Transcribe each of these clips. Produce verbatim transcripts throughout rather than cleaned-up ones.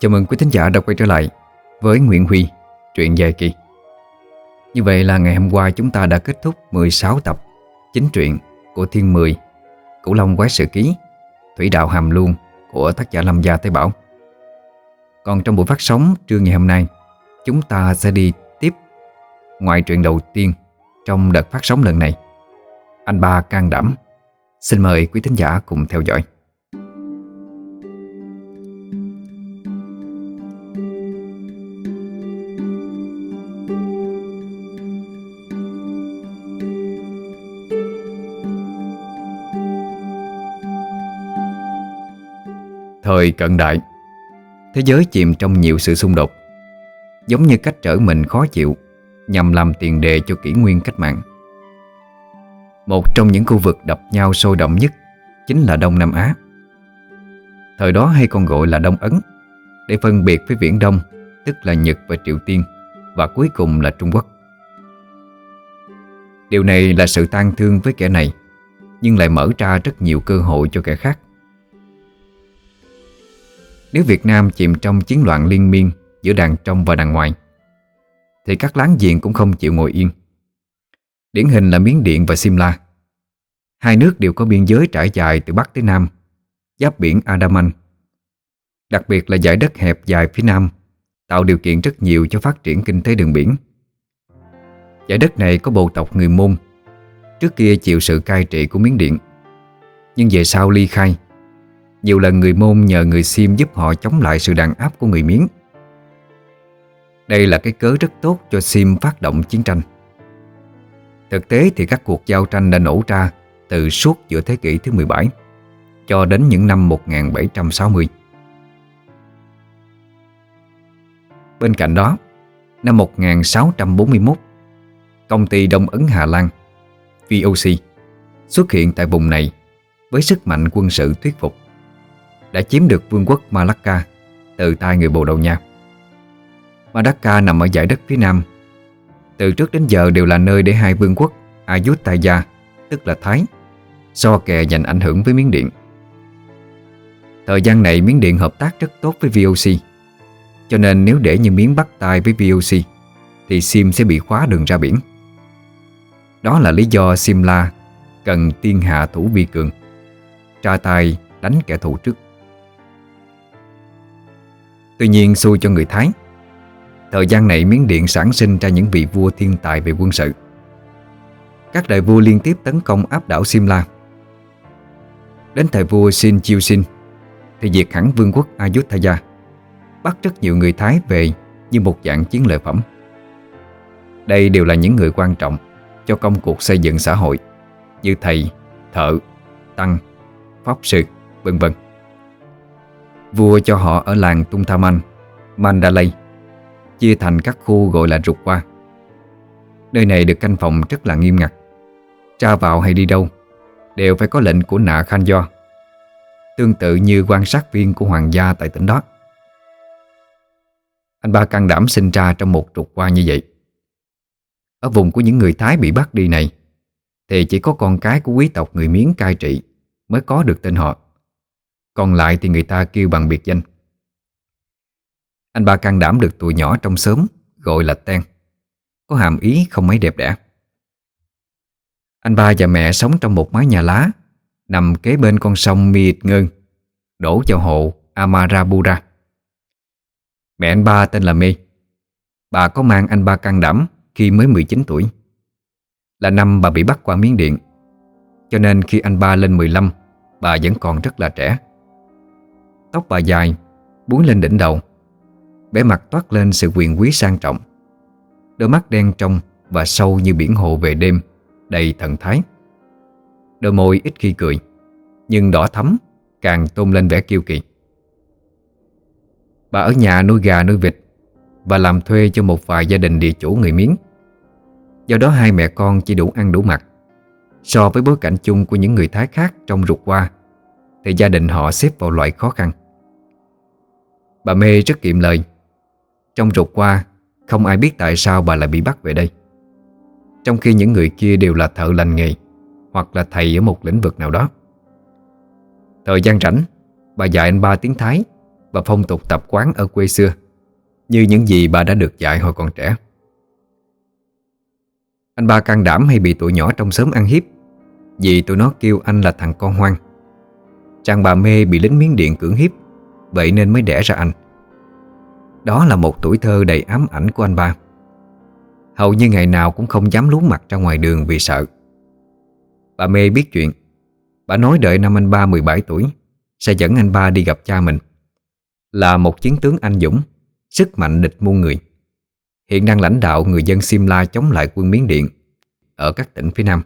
Chào mừng quý thính giả đã quay trở lại với Nguyễn Huy, truyện dài kỳ. Như vậy là ngày hôm qua chúng ta đã kết thúc mười sáu tập chính truyện của Thiên Mười, Cửu Long Quái Sự Ký, Thủy Đạo Hàm Luông của tác giả Lâm Gia Thái Bảo. Còn trong buổi phát sóng trưa ngày hôm nay, chúng ta sẽ đi tiếp ngoại truyện đầu tiên trong đợt phát sóng lần này, Anh Ba Can Đảm. Xin mời quý thính giả cùng theo dõi. Thời cận đại, thế giới chìm trong nhiều sự xung đột, giống như cách trở mình khó chịu nhằm làm tiền đề cho kỷ nguyên cách mạng. Một trong những khu vực đập nhau sôi động nhất chính là Đông Nam Á. Thời đó hay còn gọi là Đông Ấn, để phân biệt với Viễn Đông, tức là Nhật và Triều Tiên, và cuối cùng là Trung Quốc. Điều này là sự tang thương với kẻ này, nhưng lại mở ra rất nhiều cơ hội cho kẻ khác. Nếu Việt Nam chìm trong chiến loạn liên miên giữa đàn trong và đàn ngoài, thì các láng giềng cũng không chịu ngồi yên. Điển hình là Miến Điện và Simla. Hai nước đều có biên giới trải dài từ Bắc tới Nam, giáp biển Andaman. Đặc biệt là dải đất hẹp dài phía Nam tạo điều kiện rất nhiều cho phát triển kinh tế đường biển. Dải đất này có bộ tộc người Môn, trước kia chịu sự cai trị của Miến Điện, nhưng về sau ly khai. Nhiều lần người Môn nhờ người Sim giúp họ chống lại sự đàn áp của người Miến. Đây là cái cớ rất tốt cho Sim phát động chiến tranh. Thực tế thì các cuộc giao tranh đã nổ ra từ suốt giữa thế kỷ thứ mười bảy cho đến những năm một nghìn bảy trăm sáu mươi. Bên cạnh đó, năm một nghìn sáu trăm bốn mươi mốt, công ty Đông Ấn Hà Lan vê o xê xuất hiện tại vùng này với sức mạnh quân sự thuyết phục, đã chiếm được vương quốc Malacca từ tay người Bồ Đào Nha. Malacca nằm ở dải đất phía Nam, từ trước đến giờ đều là nơi để hai vương quốc Ayutthaya, tức là Thái, so kè giành ảnh hưởng với Miến Điện. Thời gian này Miến Điện hợp tác rất tốt với vê o xê, cho nên nếu để như Miến bắt tay với vê o xê thì Sim sẽ bị khóa đường ra biển. Đó là lý do Simla cần tiên hạ thủ vi cường, ra tay đánh kẻ thù trước. Tuy nhiên xui cho người Thái, thời gian này Miến Điện sản sinh ra những vị vua thiên tài về quân sự. Các đời vua liên tiếp tấn công áp đảo Simla. Đến thời vua Sin Chiu Sin thì diệt hẳn vương quốc Ayutthaya, bắt rất nhiều người Thái về như một dạng chiến lợi phẩm. Đây đều là những người quan trọng cho công cuộc xây dựng xã hội, như thầy, thợ, tăng, pháp sư, vân vân. Vua cho họ ở làng Tunthaman, Mandalay, chia thành các khu gọi là rục qua. Nơi này được canh phòng rất là nghiêm ngặt. Ra vào hay đi đâu đều phải có lệnh của Nạ Khan Do, tương tự như quan sát viên của hoàng gia tại tỉnh đó. Anh Ba Can Đảm sinh ra trong một rục qua như vậy. Ở vùng của những người Thái bị bắt đi này thì chỉ có con cái của quý tộc người Miến cai trị mới có được tên họ, còn lại thì người ta kêu bằng biệt danh. Anh Ba Can Đảm được tụi nhỏ trong xóm gọi là Ten, có hàm ý không mấy đẹp đẽ. Anh ba và mẹ sống trong một mái nhà lá nằm kế bên con sông Miệt Ngơn, đổ vào hồ Amarapura. Mẹ anh ba tên là Mê. Bà có mang anh Ba Can Đảm khi mới mười chín tuổi, là năm bà bị bắt qua Miến Điện, cho nên khi anh ba lên mười lăm, bà vẫn còn rất là trẻ. Tóc bà dài, búi lên đỉnh đầu, vẻ mặt toát lên sự quyền quý sang trọng. Đôi mắt đen trong và sâu như biển hồ về đêm, đầy thần thái. Đôi môi ít khi cười, nhưng đỏ thắm càng tôn lên vẻ kiêu kỳ. Bà ở nhà nuôi gà nuôi vịt và làm thuê cho một vài gia đình địa chủ người Miến. Do đó hai mẹ con chỉ đủ ăn đủ mặc. So với bối cảnh chung của những người Thái khác trong rục qua thì gia đình họ xếp vào loại khó khăn. Bà Mê rất kiệm lời. Trong rục qua không ai biết tại sao bà lại bị bắt về đây, trong khi những người kia đều là thợ lành nghề hoặc là thầy ở một lĩnh vực nào đó. Thời gian rảnh, bà dạy anh ba tiếng Thái và phong tục tập quán ở quê xưa, như những gì bà đã được dạy hồi còn trẻ. Anh ba can đảm hay bị tụi nhỏ trong xóm ăn hiếp vì tụi nó kêu anh là thằng con hoang, rằng bà Mê bị lính Miến Điện cưỡng hiếp, vậy nên mới đẻ ra anh. Đó là một tuổi thơ đầy ám ảnh của anh ba. Hầu như ngày nào cũng không dám lú mặt ra ngoài đường vì sợ. Bà Mê biết chuyện. Bà nói đợi năm anh ba mười bảy tuổi sẽ dẫn anh ba đi gặp cha mình, là một chiến tướng anh dũng, sức mạnh địch muôn người, hiện đang lãnh đạo người dân Simla chống lại quân Miến Điện ở các tỉnh phía Nam.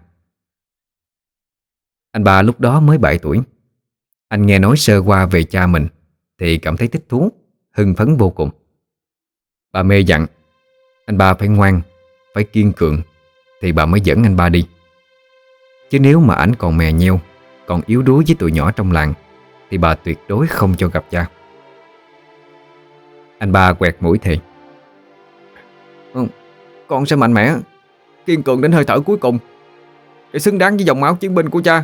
Anh ba lúc đó mới bảy tuổi. Anh nghe nói sơ qua về cha mình thì cảm thấy thích thú, hưng phấn vô cùng. Bà Mê dặn anh ba phải ngoan, phải kiên cường thì bà mới dẫn anh ba đi. Chứ nếu mà ảnh còn mè nheo, còn yếu đuối với tụi nhỏ trong làng thì bà tuyệt đối không cho gặp cha. Anh ba quẹt mũi thề: ừ, con sẽ mạnh mẽ, kiên cường đến hơi thở cuối cùng, để xứng đáng với dòng máu chiến binh của cha.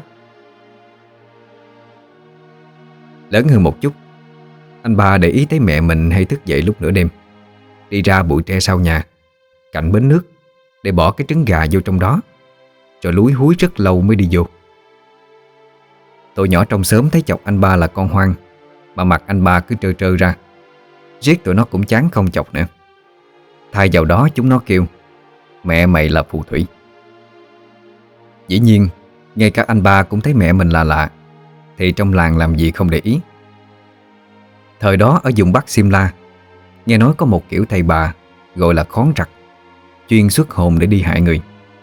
Lớn hơn một chút, anh ba để ý thấy mẹ mình hay thức dậy lúc nửa đêm, đi ra bụi tre sau nhà, cạnh bến nước, để bỏ cái trứng gà vô trong đó, rồi lúi húi rất lâu mới đi vô. Tụi nhỏ trong xóm thấy chọc anh ba là con hoang, mà mặt anh ba cứ trơ trơ ra, riết tụi nó cũng chán không chọc nữa. Thay vào đó chúng nó kêu mẹ mày là phù thủy. Dĩ nhiên, ngay cả anh ba cũng thấy mẹ mình là lạ, thì trong làng làm gì không để ý. Thời đó ở vùng Bắc Simla, nghe nói có một kiểu thầy bà gọi là khón trặc, chuyên xuất hồn để đi hại người.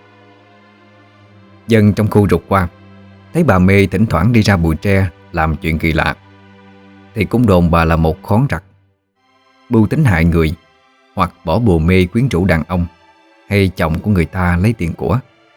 Dân trong khu rụt qua thấy bà Mê thỉnh thoảng đi ra bụi tre làm chuyện kỳ lạ, thì cũng đồn bà là một khón trặc, mưu tính hại người, hoặc bỏ bùa mê quyến rũ đàn ông hay chồng của người ta lấy tiền của.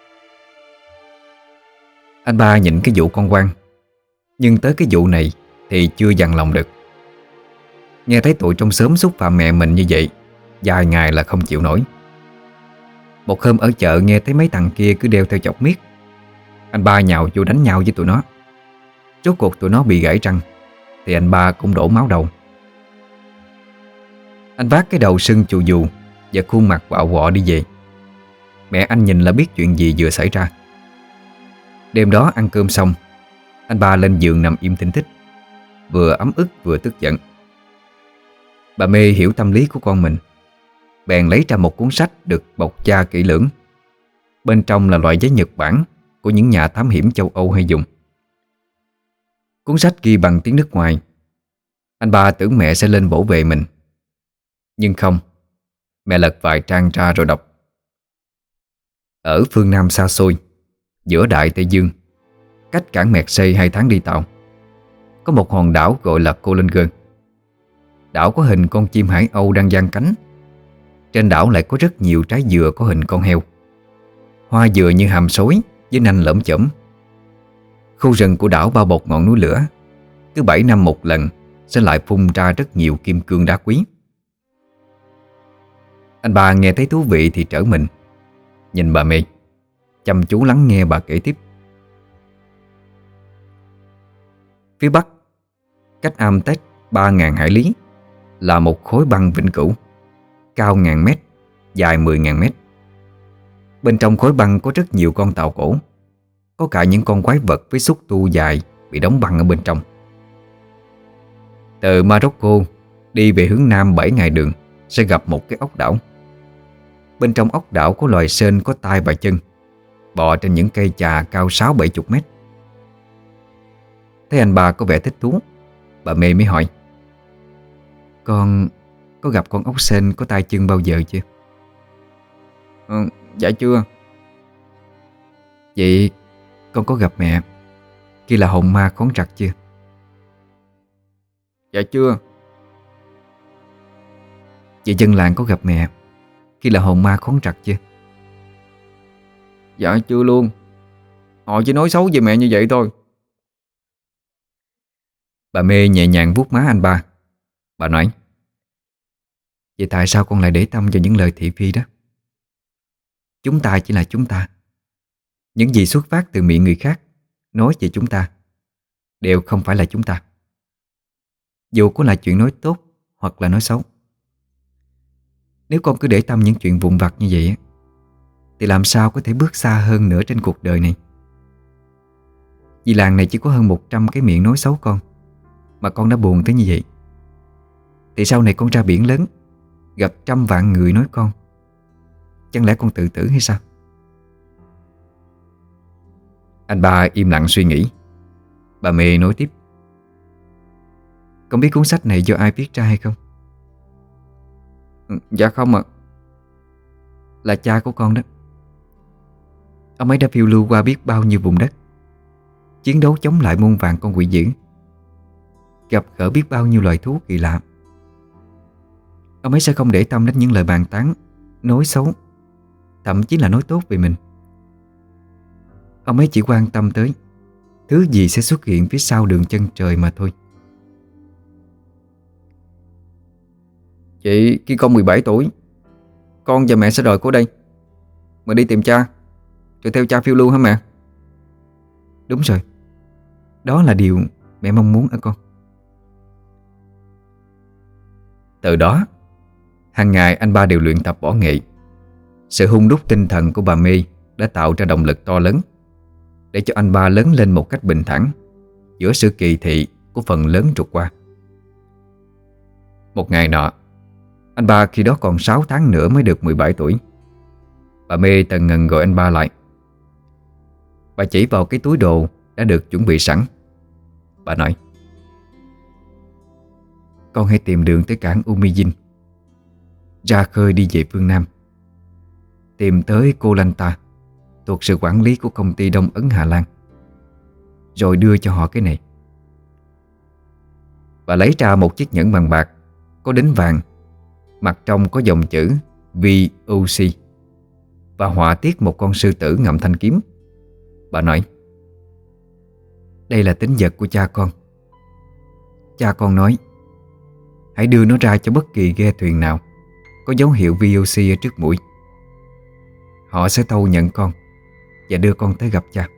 Anh ba nhịn cái vụ con quan, nhưng tới cái vụ này thì chưa dằn lòng được. Nghe thấy tụi trong xóm xúc phạm mẹ mình như vậy, vài ngày là không chịu nổi. Một hôm ở chợ nghe thấy mấy thằng kia cứ đeo theo chọc miết, anh ba nhào vô đánh nhau với tụi nó. Rốt cuộc tụi nó bị gãy răng, thì anh ba cũng đổ máu đầu. Anh vác cái đầu sưng chù dù và khuôn mặt quạo quọ đi về. Mẹ anh nhìn là biết chuyện gì vừa xảy ra. Đêm đó ăn cơm xong, anh ba lên giường nằm im thinh thích, vừa ấm ức vừa tức giận. Bà Mê hiểu tâm lý của con mình, bèn lấy ra một cuốn sách được bọc da kỹ lưỡng. Bên trong là loại giấy Nhật Bản của những nhà thám hiểm châu Âu hay dùng. Cuốn sách ghi bằng tiếng nước ngoài. Anh ba tưởng mẹ sẽ lên bổ vệ mình, nhưng không. Mẹ lật vài trang ra rồi đọc: ở phương Nam xa xôi, giữa Đại Tây Dương, cách cảng Mersey hai tháng đi tàu, có một hòn đảo gọi là Colenger. Đảo có hình con chim hải âu đang giang cánh. Trên đảo lại có rất nhiều trái dừa có hình con heo, hoa dừa như hàm xối với nanh lởm chởm. Khu rừng của đảo bao bọc ngọn núi lửa, cứ bảy năm một lần sẽ lại phun ra rất nhiều kim cương đá quý. Anh ba nghe thấy thú vị thì trở mình, nhìn bà Mê, chăm chú lắng nghe bà kể tiếp. Phía Bắc, cách Amtech ba ngàn hải lý, là một khối băng vĩnh cửu, cao ngàn mét, dài mười ngàn mét. Bên trong khối băng có rất nhiều con tàu cổ, có cả những con quái vật với xúc tu dài bị đóng băng ở bên trong. Từ Morocco đi về hướng Nam bảy ngày đường sẽ gặp một cái ốc đảo. Bên trong ốc đảo có loài sên có tai và chân, bò trên những cây chà cao sáu bảy chục mét. Thấy anh ba có vẻ thích thú, bà Mê mới hỏi: con có gặp con ốc sên có tai chân bao giờ chưa? Ừ, dạ chưa. Vậy con có gặp mẹ khi là hồn ma khón trặc chưa? Dạ chưa. Vậy dân làng có gặp mẹ khi là hồn ma khón trặc chưa? Dạ chưa luôn. Họ chỉ nói xấu về mẹ như vậy thôi. Bà Mê nhẹ nhàng vuốt má anh ba. Bà nói: vậy tại sao con lại để tâm vào những lời thị phi đó? Chúng ta chỉ là chúng ta. Những gì xuất phát từ miệng người khác nói về chúng ta đều không phải là chúng ta. dù có là chuyện nói tốt hoặc là nói xấu. Nếu con cứ để tâm những chuyện vụn vặt như vậy á, thì làm sao có thể bước xa hơn nữa trên cuộc đời này. Vì làng này chỉ có hơn một trăm cái miệng nói xấu con, mà con đã buồn tới như vậy, thì sau này con ra biển lớn, gặp trăm vạn người nói con, chẳng lẽ con tự tử hay sao? Anh ba im lặng suy nghĩ. Bà Mê nói tiếp: Con biết cuốn sách này do ai viết ra hay không? Dạ không ạ. Là cha của con đó. Ông ấy đã phiêu lưu qua biết bao nhiêu vùng đất, chiến đấu chống lại muôn vàn con quỷ dữ, gặp gỡ biết bao nhiêu loài thú kỳ lạ. Ông ấy sẽ không để tâm đến những lời bàn tán, nói xấu, thậm chí là nói tốt về mình. Ông ấy chỉ quan tâm tới thứ gì sẽ xuất hiện phía sau đường chân trời mà thôi. Chị, khi con mười bảy tuổi, con và mẹ sẽ rời cô đây mà đi tìm cha, rồi theo cha phiêu lưu hả mẹ? Đúng rồi. Đó là điều mẹ mong muốn ở con. Từ đó, hàng ngày anh ba đều luyện tập võ nghệ. Sự hung đúc tinh thần của bà Mê đã tạo ra động lực to lớn để cho anh ba lớn lên một cách bình thản giữa sự kỳ thị của phần lớn trục qua. Một ngày nọ, anh ba khi đó còn sáu tháng nữa mới được mười bảy tuổi. Bà Mê tần ngần gọi anh ba lại. Bà chỉ vào cái túi đồ đã được chuẩn bị sẵn. Bà nói: Con hãy tìm đường tới cảng Umijin, ra khơi đi về phương Nam, tìm tới Koh Lanta thuộc sự quản lý của công ty Đông Ấn Hà Lan, rồi đưa cho họ cái này. Bà lấy ra một chiếc nhẫn bằng bạc có đính vàng, mặt trong có dòng chữ vê o xê và họa tiết một con sư tử ngậm thanh kiếm. Bà nói: Đây là tín vật của cha con. Cha con nói hãy đưa nó ra cho bất kỳ ghe thuyền nào có dấu hiệu vê o xê ở trước mũi. Họ sẽ thâu nhận con và đưa con tới gặp cha.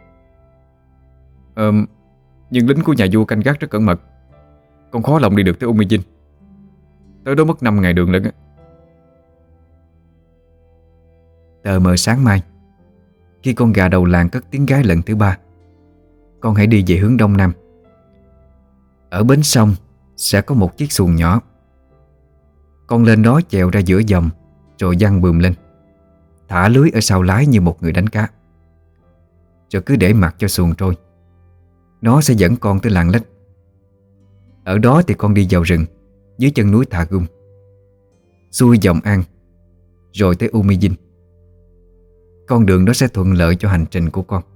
Ờ, nhưng lính của nhà vua canh gác rất cẩn mật, con khó lòng đi được tới Umijin. Tới đó mất năm ngày đường lận á. Tờ mờ sáng mai, khi con gà đầu làng cất tiếng gái lần thứ ba, con hãy đi về hướng đông nam. Ở bến sông sẽ có một chiếc xuồng nhỏ. Con lên đó chèo ra giữa dòng, rồi giăng bườm lên, thả lưới ở sau lái như một người đánh cá, rồi cứ để mặc cho xuồng trôi. Nó sẽ dẫn con tới làng Lách. Ở đó thì con đi vào rừng dưới chân núi Thà Gung, xuôi dòng An, rồi tới Umijin. Con đường đó sẽ thuận lợi cho hành trình của con.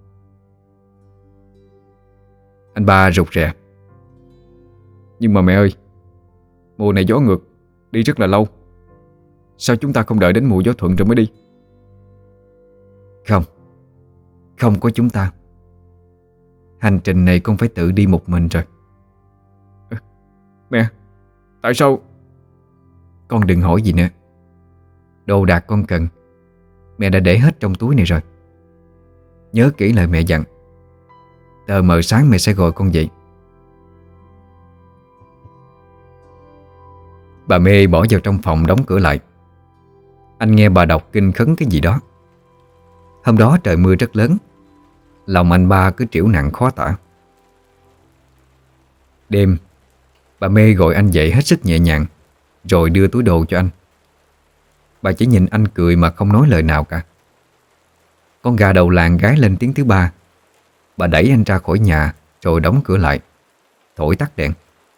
Anh ba rụt rè: Nhưng mà mẹ ơi, mùa này gió ngược, đi rất là lâu. Sao chúng ta không đợi đến mùa gió thuận rồi mới đi? Không, không có chúng ta. Hành trình này con phải tự đi một mình rồi. Mẹ, tại sao? Con đừng hỏi gì nữa. Đồ đạc con cần mẹ đã để hết trong túi này rồi. Nhớ kỹ lời mẹ dặn. Tờ mờ sáng mẹ sẽ gọi con dậy. Bà Mê bỏ vào trong phòng đóng cửa lại. Anh nghe bà đọc kinh khấn cái gì đó. Hôm đó trời mưa rất lớn, lòng anh ba cứ trĩu nặng khó tả. Đêm, bà Mê gọi anh dậy hết sức nhẹ nhàng, rồi đưa túi đồ cho anh. Bà chỉ nhìn anh cười mà không nói lời nào cả. Con gà đầu làng gái lên tiếng thứ ba. Bà đẩy anh ra khỏi nhà, rồi đóng cửa lại, thổi tắt đèn.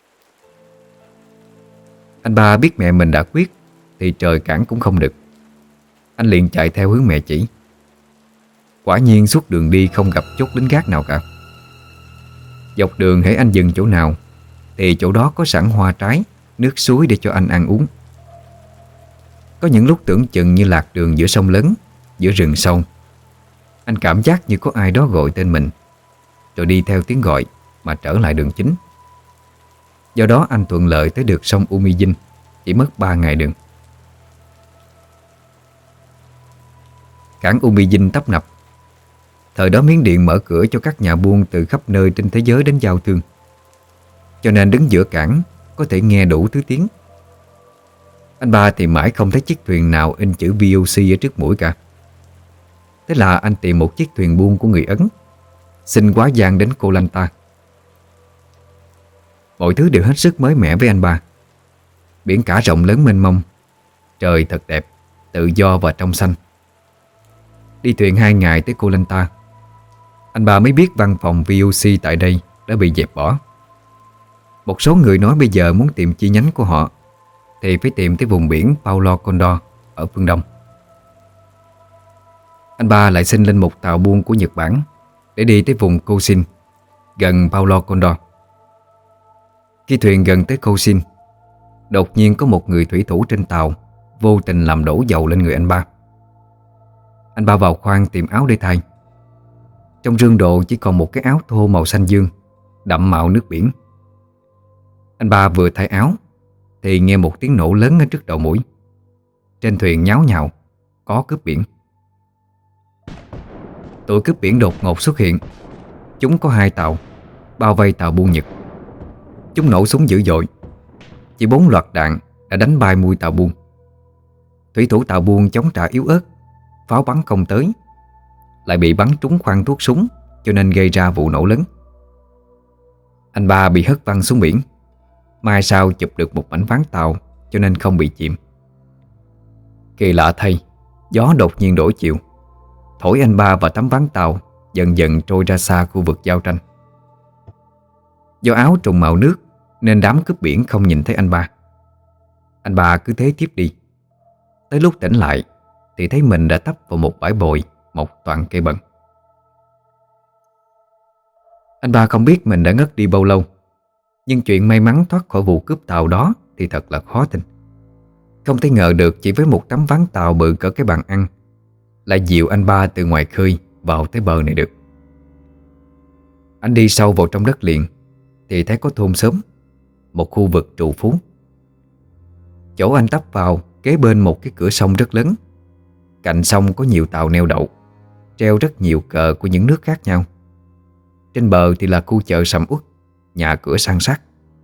Anh ba biết mẹ mình đã quyết thì trời cản cũng không được. Anh liền chạy theo hướng mẹ chỉ. Quả nhiên suốt đường đi không gặp chốt lính gác nào cả. Dọc đường hễ anh dừng chỗ nào thì chỗ đó có sẵn hoa trái, nước suối để cho anh ăn uống. Có những lúc tưởng chừng như lạc đường giữa sông lớn, giữa rừng sâu. Anh cảm giác như có ai đó gọi tên mình, rồi đi theo tiếng gọi mà trở lại đường chính. Do đó anh thuận lợi tới được sông Umijin chỉ mất ba ngày đường. Cảng Umijin tấp nập. Thời đó Miến Điện mở cửa cho các nhà buôn từ khắp nơi trên thế giới đến giao thương. cho nên đứng giữa cảng có thể nghe đủ thứ tiếng. Anh ba thì mãi không thấy chiếc thuyền nào in chữ vê o xê ở trước mũi cả. Thế là anh tìm một chiếc thuyền buôn của người Ấn, xin quá giang đến Koh Lanta. Mọi thứ đều hết sức mới mẻ với anh ba. Biển cả rộng lớn mênh mông, trời thật đẹp, tự do và trong xanh. Đi thuyền hai ngày tới Koh Lanta, anh ba mới biết văn phòng vê o xê tại đây đã bị dẹp bỏ. Một số người nói bây giờ muốn tìm chi nhánh của họ thì phải tìm tới vùng biển Paulo Condor ở phương Đông. Anh ba lại xin lên một tàu buôn của Nhật Bản để đi tới vùng Kosin, gần Paulo Condor. Khi thuyền gần tới Kosin, đột nhiên có một người thủy thủ trên tàu vô tình làm đổ dầu lên người anh ba. Anh ba vào khoang tìm áo để thay. Trong rương đồ chỉ còn một cái áo thô màu xanh dương, đậm màu nước biển. Anh ba vừa thay áo thì nghe một tiếng nổ lớn ở trước đầu mũi. Trên thuyền nháo nhào, có cướp biển. Tụi cướp biển đột ngột xuất hiện. Chúng có hai tàu bao vây tàu buôn Nhật. Chúng nổ súng dữ dội. Chỉ bốn loạt đạn đã đánh bay mui tàu buôn. Thủy thủ tàu buôn chống trả yếu ớt, pháo bắn không tới, lại bị bắn trúng khoang thuốc súng, cho nên gây ra vụ nổ lớn. Anh ba bị hất văng xuống biển. Mai sau chụp được một mảnh ván tàu, cho nên không bị chìm. Kỳ lạ thay, gió đột nhiên đổi chiều, thổi anh ba và tấm ván tàu dần dần trôi ra xa khu vực giao tranh. Do áo trùng màu nước nên đám cướp biển không nhìn thấy anh ba. Anh ba cứ thế tiếp đi. Tới lúc tỉnh lại thì thấy mình đã tấp vào một bãi bồi mọc toàn cây bần. Anh ba không biết mình đã ngất đi bao lâu, nhưng chuyện may mắn thoát khỏi vụ cướp tàu đó thì thật là khó tin. Không thể ngờ được chỉ với một tấm ván tàu bự cỡ cái bàn ăn lại dìu anh ba từ ngoài khơi vào tới bờ này được. Anh đi sâu vào trong đất liền thì thấy có thôn xóm, một khu vực trù phú. Chỗ anh tấp vào kế bên một cái cửa sông rất lớn. Cạnh sông có nhiều tàu neo đậu, treo rất nhiều cờ của những nước khác nhau. Trên bờ thì là khu chợ sầm uất, nhà cửa san sát.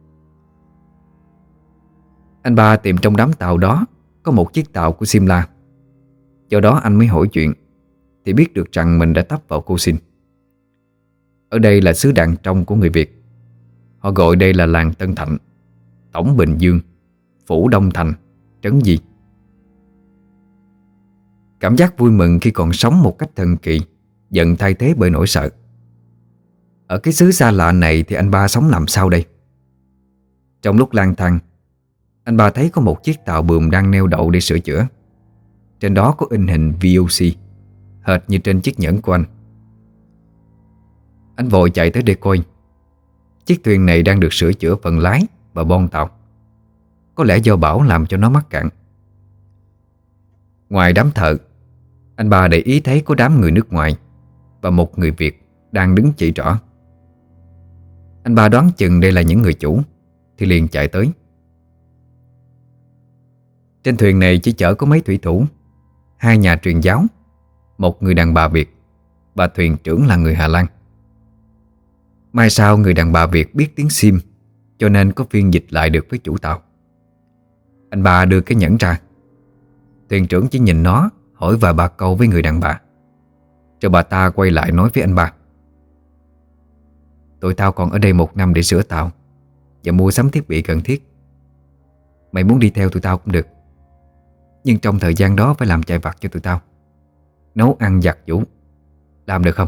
Anh ba tìm trong đám tàu đó có một chiếc tàu của Simla. Do đó anh mới hỏi chuyện, thì biết được rằng mình đã tấp vào Kosin. Ở đây là xứ đàn trong của người Việt. Họ gọi đây là làng Tân Thạnh, Tổng Bình Dương, Phủ Đông Thành, Trấn Di. Cảm giác vui mừng khi còn sống một cách thần kỳ dần thay thế bởi nỗi sợ. Ở cái xứ xa lạ này thì anh ba sống làm sao đây? Trong lúc lang thang, anh ba thấy có một chiếc tàu buồm đang neo đậu để sửa chữa. Trên đó có in hình vê o xê, hệt như trên chiếc nhẫn của anh. Anh vội chạy tới để coi. Chiếc thuyền này đang được sửa chữa phần lái và bon tàu. Có lẽ do bão làm cho nó mắc cạn. Ngoài đám thợ, anh ba để ý thấy có đám người nước ngoài và một người Việt đang đứng chỉ trỏ. Anh ba đoán chừng đây là những người chủ thì liền chạy tới. Trên thuyền này chỉ chở có mấy thủy thủ, hai nhà truyền giáo, một người đàn bà Việt và thuyền trưởng là người Hà Lan. Mai sau người đàn bà Việt biết tiếng Sim, cho nên có phiên dịch lại được với chủ tàu. Anh ba đưa cái nhẫn ra. Thuyền trưởng chỉ nhìn nó, hỏi vài ba câu với người đàn bà, rồi bà ta quay lại nói với anh ba: "Tụi tao còn ở đây một năm để sửa tàu và mua sắm thiết bị cần thiết. Mày muốn đi theo tụi tao cũng được, nhưng trong thời gian đó phải làm chạy vặt cho tụi tao, nấu ăn giặt giũ. Làm được không?"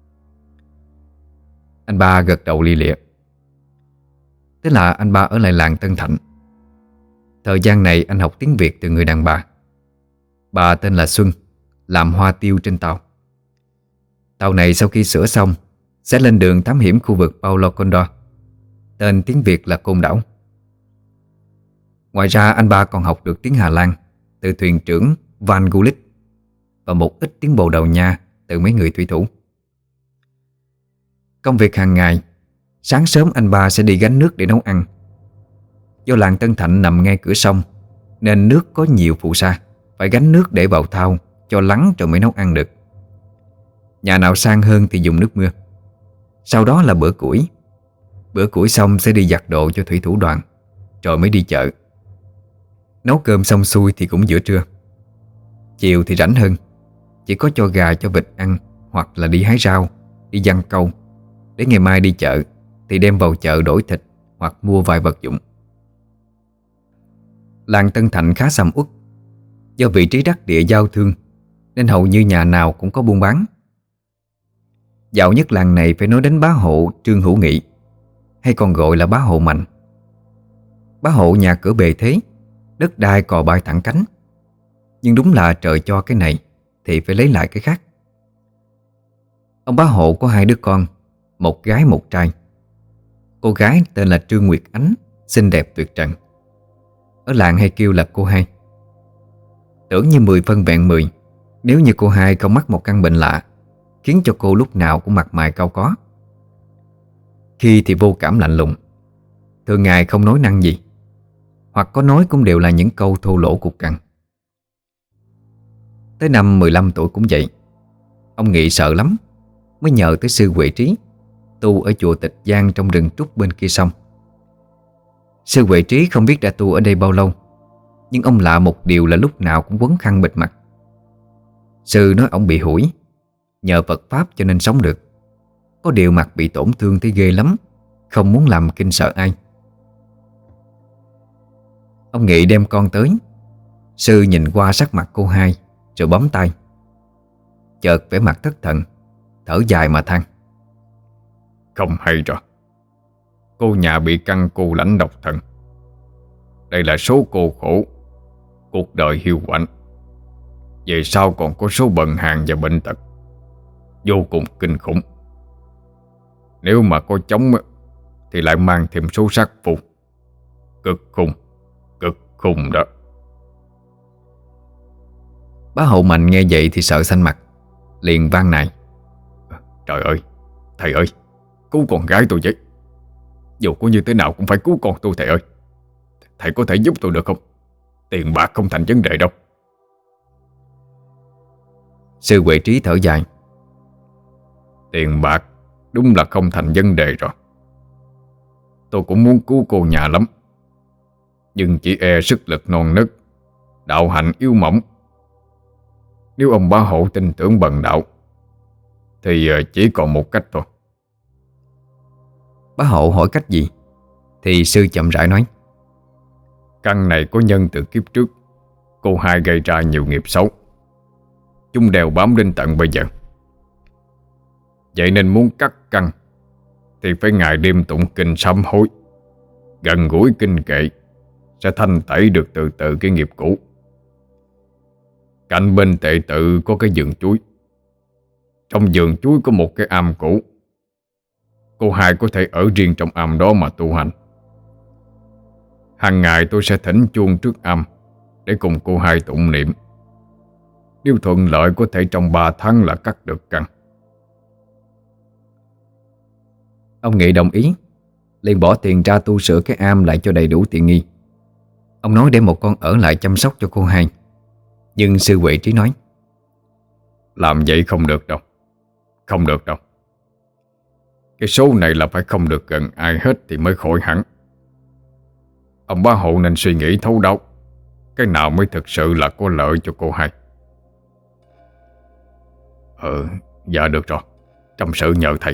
Anh ba gật đầu lia lịa. Thế là anh ba ở lại làng Tân Thạnh. Thời gian này anh học tiếng Việt từ người đàn bà. Bà tên là Xuân, làm hoa tiêu trên tàu. Tàu này sau khi sửa xong sẽ lên đường thám hiểm khu vực Paulo Condor, tên tiếng Việt là Côn Đảo. Ngoài ra anh ba còn học được tiếng Hà Lan từ thuyền trưởng Van Gulik và một ít tiếng Bồ Đào Nha từ mấy người thủy thủ. Công việc hàng ngày, sáng sớm anh ba sẽ đi gánh nước để nấu ăn. Do làng Tân Thạnh nằm ngay cửa sông nên nước có nhiều phù sa, phải gánh nước để vào thau cho lắng rồi mới nấu ăn được. Nhà nào sang hơn thì dùng nước mưa. Sau đó là bữa củi. Bữa củi xong sẽ đi giặt đồ cho thủy thủ đoàn, rồi mới đi chợ. Nấu cơm xong xuôi thì cũng giữa trưa. Chiều thì rảnh hơn, chỉ có cho gà cho vịt ăn, hoặc là đi hái rau, đi giăng câu, để ngày mai đi chợ thì đem vào chợ đổi thịt hoặc mua vài vật dụng. Làng Tân Thạnh khá sầm uất. Do vị trí đắc địa giao thương nên hầu như nhà nào cũng có buôn bán. Dạo nhất làng này phải nói đến bá hộ Trương Hữu Nghị, hay còn gọi là bá hộ Mạnh. Bá hộ nhà cửa bề thế, đất đai cò bay thẳng cánh. Nhưng đúng là trời cho cái này thì phải lấy lại cái khác. Ông bá hộ có hai đứa con, một gái một trai. Cô gái tên là Trương Nguyệt Ánh, xinh đẹp tuyệt trần. Ở làng hay kêu là cô hai. Tưởng như mười phân vẹn mười nếu như cô hai không mắc một căn bệnh lạ, khiến cho cô lúc nào cũng mặt mày cau có. Khi thì vô cảm lạnh lùng, thường ngày không nói năng gì, hoặc có nói cũng đều là những câu thô lỗ cục cằn. Tới năm mười lăm tuổi cũng vậy. Ông Nghị sợ lắm, mới nhờ tới sư Huệ Trí tu ở chùa Tịch Giang trong rừng trúc bên kia sông. Sư Huệ Trí không biết đã tu ở đây bao lâu, nhưng ông lạ một điều là lúc nào cũng quấn khăn bịt mặt. Sư nói ông bị hủi, nhờ Phật Pháp cho nên sống được. Có điều mặt bị tổn thương thấy ghê lắm, không muốn làm kinh sợ ai. Ông Nghị đem con tới. Sư nhìn qua sắc mặt cô hai rồi bấm tay. Chợt vẻ mặt thất thần, thở dài mà than: Không hay rồi. Cô nhà bị căn cô lãnh độc thần. Đây là số cô khổ, cuộc đời hiu quạnh. Về sau còn có số bần hàn và bệnh tật vô cùng kinh khủng. Nếu mà có chống thì lại mang thêm số sát phụ. Cực khủng, cực khủng đó. Bá Hậu Mạnh nghe vậy thì sợ xanh mặt, liền van nài: Trời ơi, thầy ơi, cứu con gái tôi với. Dù có như thế nào cũng phải cứu con tôi thầy ơi. Thầy có thể giúp tôi được không? Tiền bạc không thành vấn đề đâu. Sư Huệ Trí thở dài: Tiền bạc đúng là không thành vấn đề rồi. Tôi cũng muốn cứu cô nhà lắm, nhưng chỉ e sức lực non nớt, đạo hạnh yếu mỏng. Nếu ông bá hộ tin tưởng bần đạo thì chỉ còn một cách thôi. Bá Hộ hỏi cách gì thì sư chậm rãi nói: Căn này có nhân từ kiếp trước cô hai gây ra nhiều nghiệp xấu, chúng đều bám đến tận bây giờ. Vậy nên muốn cắt căn thì phải ngày đêm tụng kinh sám hối, gần gũi kinh kệ, sẽ thanh tẩy được từ từ cái nghiệp cũ. Cạnh bên tệ tự có cái vườn chuối. Trong vườn chuối có một cái am cũ. Cô hai có thể ở riêng trong am đó mà tu hành. Hàng ngày tôi sẽ thỉnh chuông trước am để cùng cô hai tụng niệm. Nếu thuận lợi có thể trong ba tháng là cắt được căn. Ông Nghị đồng ý, liền bỏ tiền ra tu sửa cái am lại cho đầy đủ tiện nghi. Ông nói để một con ở lại chăm sóc cho cô hai. Nhưng sư Huệ Trí nói: Làm vậy không được đâu. Không được đâu. Cái số này là phải không được gần ai hết thì mới khỏi hẳn. Ông bá hộ nên suy nghĩ thấu đáo, cái nào mới thực sự là có lợi cho cô hai. Ừ, dạ được rồi. Trong sự nhờ thầy.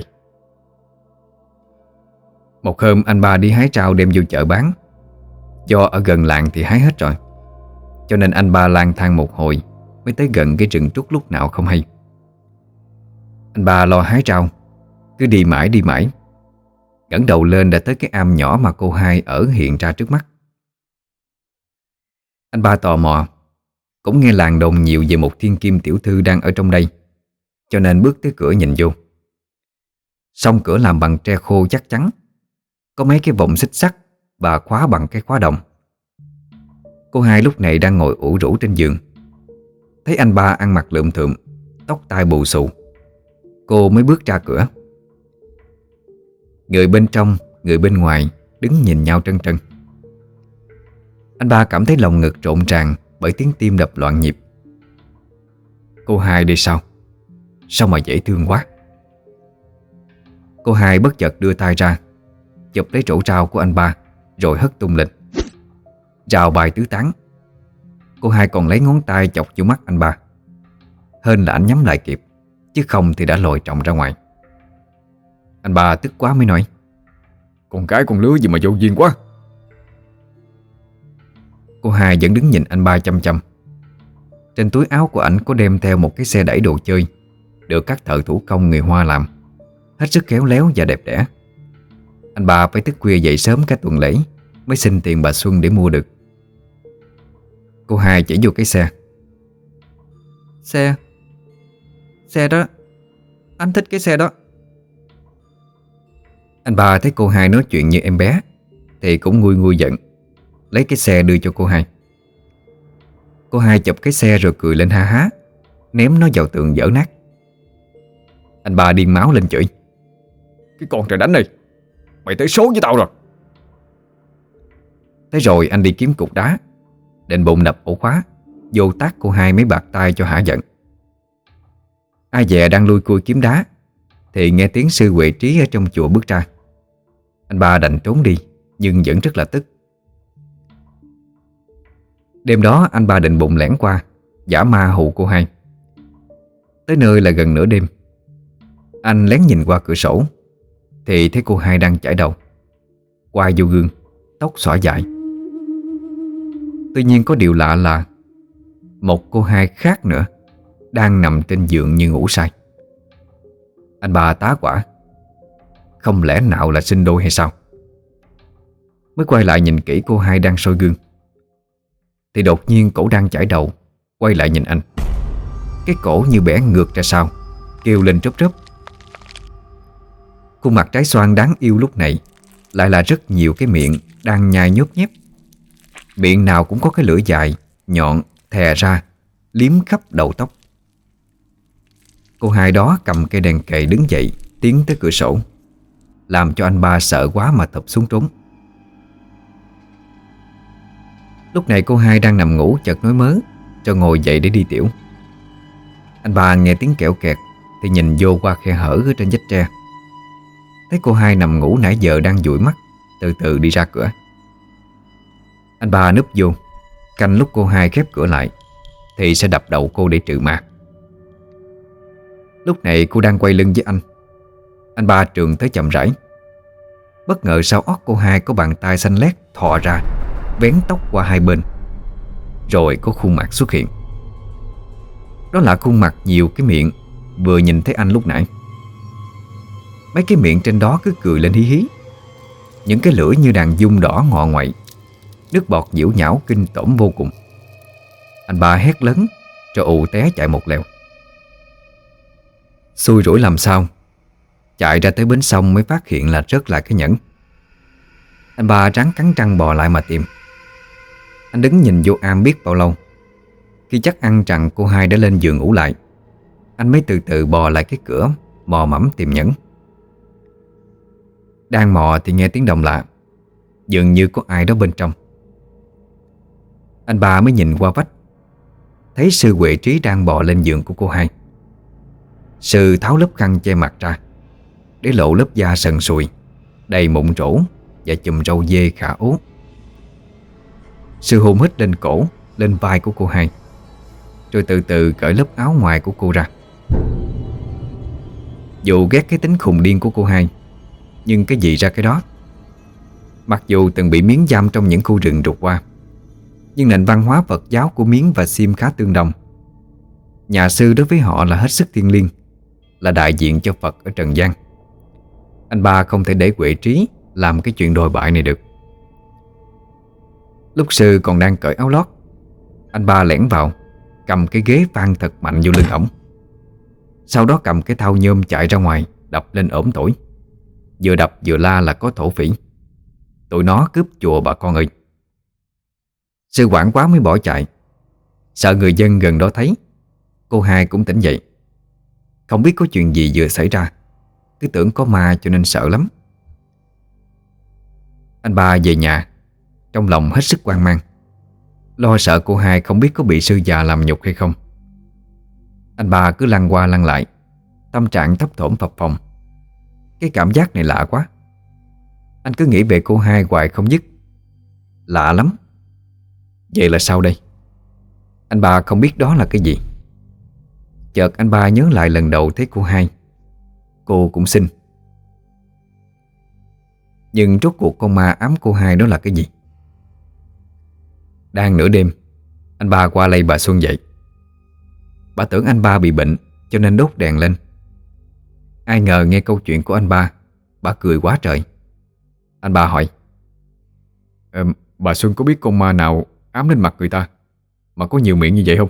Một hôm anh ba đi hái rau đem vô chợ bán. Do ở gần làng thì hái hết rồi, cho nên anh ba lang thang một hồi mới tới gần cái rừng trúc lúc nào không hay. Anh ba lo hái rau, cứ đi mãi đi mãi, ngẩng đầu lên đã tới cái am nhỏ mà cô hai ở hiện ra trước mắt. Anh ba tò mò, cũng nghe làng đồn nhiều về một thiên kim tiểu thư đang ở trong đây, cho nên bước tới cửa nhìn vô. Song cửa làm bằng tre khô chắc chắn, có mấy cái vòng xích sắt và khóa bằng cái khóa đồng. Cô hai lúc này đang ngồi ủ rũ trên giường. Thấy anh ba ăn mặc lượm thượm, tóc tai bù xù, cô mới bước ra cửa. Người bên trong, người bên ngoài đứng nhìn nhau trân trân. Anh ba cảm thấy lòng ngực rộn ràng bởi tiếng tim đập loạn nhịp. Cô hai đi sao? Sao mà dễ thương quá. Cô hai bất chợt đưa tay ra, chụp lấy rổ rau của anh ba rồi hất tung lên. Rau bay tứ tán. Cô hai còn lấy ngón tay chọc vô mắt anh ba. Hên là anh nhắm lại kịp, chứ không thì đã lòi trọng ra ngoài. Anh ba tức quá mới nói: Con cái con lứa gì mà vô duyên quá. Cô hai vẫn đứng nhìn anh ba chăm chăm. Trên túi áo của ảnh có đem theo một cái xe đẩy đồ chơi được các thợ thủ công người Hoa làm, hết sức khéo léo và đẹp đẽ. Anh ba phải thức khuya dậy sớm cả tuần lễ mới xin tiền bà Xuân để mua được. Cô hai chỉ vô cái xe. Xe Xe đó, anh thích cái xe đó. Anh ba thấy cô hai nói chuyện như em bé thì cũng nguôi nguôi giận, lấy cái xe đưa cho cô hai. Cô hai chụp cái xe rồi cười lên ha há, ném nó vào tường dở nát. Anh ba điên máu lên chửi: Cái con trời đánh này, mày tới số với tao rồi. Thế rồi anh đi kiếm cục đá, định bụng đập ổ khóa, vô tát cô hai mấy bạt tay cho hả giận. Ai dè đang lui cui kiếm đá thì nghe tiếng sư Huệ Trí ở trong chùa bước ra. Anh ba đành trốn đi, nhưng vẫn rất là tức. Đêm đó anh ba định bụng lẻn qua, giả ma hù cô hai. Tới nơi là gần nửa đêm. Anh lén nhìn qua cửa sổ thì thấy cô hai đang chải đầu, quay vô gương, tóc xõa dài. Tuy nhiên có điều lạ là một cô hai khác nữa đang nằm trên giường như ngủ say. Anh ba tá hỏa, không lẽ nào là sinh đôi hay sao? Mới quay lại nhìn kỹ cô hai đang soi gương thì đột nhiên cổ đang chải đầu quay lại nhìn anh. Cái cổ như bẻ ngược ra sau, kêu lên trớp trớp. Khuôn mặt trái xoan đáng yêu lúc này lại là rất nhiều cái miệng đang nhai nhốp nhép. Miệng nào cũng có cái lưỡi dài, nhọn, thè ra, liếm khắp đầu tóc. Cô hai đó cầm cây đèn cầy đứng dậy, tiến tới cửa sổ, làm cho anh ba sợ quá mà thụp xuống trốn. Lúc này cô hai đang nằm ngủ chợt nói mớ cho ngồi dậy để đi tiểu. Anh ba nghe tiếng kẽo kẹt thì nhìn vô qua khe hở ở trên vách tre. Thấy cô hai nằm ngủ nãy giờ đang dụi mắt, từ từ đi ra cửa. Anh ba núp vô, canh lúc cô hai khép cửa lại thì sẽ đập đầu cô để trừ ma. Lúc này cô đang quay lưng với anh. Anh ba trường tới chậm rãi. Bất ngờ sau ót cô hai có bàn tay xanh lét thò ra, vén tóc qua hai bên. Rồi có khuôn mặt xuất hiện. Đó là khuôn mặt nhiều cái miệng vừa nhìn thấy anh lúc nãy. Mấy cái miệng trên đó cứ cười lên hí hí. Những cái lưỡi như đàn dung đỏ ngọ ngoại, nước bọt nhiễu nhão kinh tởm vô cùng. Anh ba hét lớn rồi ù té chạy một lèo. Xui rủi làm sao, chạy ra tới bến sông mới phát hiện là rớt lại cái nhẫn. Anh ba ráng cắn răng bò lại mà tìm. Anh đứng nhìn vô am biết bao lâu. Khi chắc ăn rằng cô hai đã lên giường ngủ lại, anh mới từ từ bò lại cái cửa, mò mẫm tìm nhẫn. Đang mò thì nghe tiếng động lạ, dường như có ai đó bên trong. Anh ba mới nhìn qua vách, thấy sư Huệ Trí đang bò lên giường của cô hai. Sư tháo lớp khăn che mặt ra để lộ lớp da sần sùi, đầy mụn rỗ và chùm râu dê khả ố. Sư hôn hít lên cổ, lên vai của cô hai, rồi từ từ cởi lớp áo ngoài của cô ra. Dù ghét cái tính khùng điên của cô hai, nhưng cái gì ra cái đó. Mặc dù từng bị Miến giam trong những khu rừng rụt qua, nhưng nền văn hóa Phật giáo của Miến và Sim khá tương đồng. Nhà sư đối với họ là hết sức thiêng liêng, là đại diện cho Phật ở trần gian. Anh ba không thể để Huệ Trí làm cái chuyện đồi bại này được. Lúc sư còn đang cởi áo lót, anh ba lẻn vào, cầm cái ghế vang thật mạnh vô lưng ổng. Sau đó cầm cái thau nhôm chạy ra ngoài, đập lên ổm tỏi. Vừa đập vừa la là có thổ phỉ: tụi nó cướp chùa bà con ơi. Sư hoảng quá mới bỏ chạy. Sợ người dân gần đó thấy, cô hai cũng tỉnh dậy. Không biết có chuyện gì vừa xảy ra, cứ tưởng có ma cho nên sợ lắm. Anh ba về nhà, trong lòng hết sức hoang mang, lo sợ cô hai không biết có bị sư già làm nhục hay không. Anh ba cứ lăn qua lăn lại, tâm trạng thấp thỏm phập phồng. Cái cảm giác này lạ quá. Anh cứ nghĩ về cô hai hoài không dứt. Lạ lắm. Vậy là sao đây? Anh ba không biết đó là cái gì. Chợt anh ba nhớ lại lần đầu thấy cô hai. Cô cũng xinh. Nhưng rốt cuộc con ma ám cô hai đó là cái gì? Đang nửa đêm, anh ba qua lay bà Xuân dậy. Bà tưởng anh ba bị bệnh cho nên đốt đèn lên. Ai ngờ nghe câu chuyện của anh ba, bà cười quá trời. Anh ba hỏi: ờ, Bà Xuân có biết con ma nào ám lên mặt người ta mà có nhiều miệng như vậy không?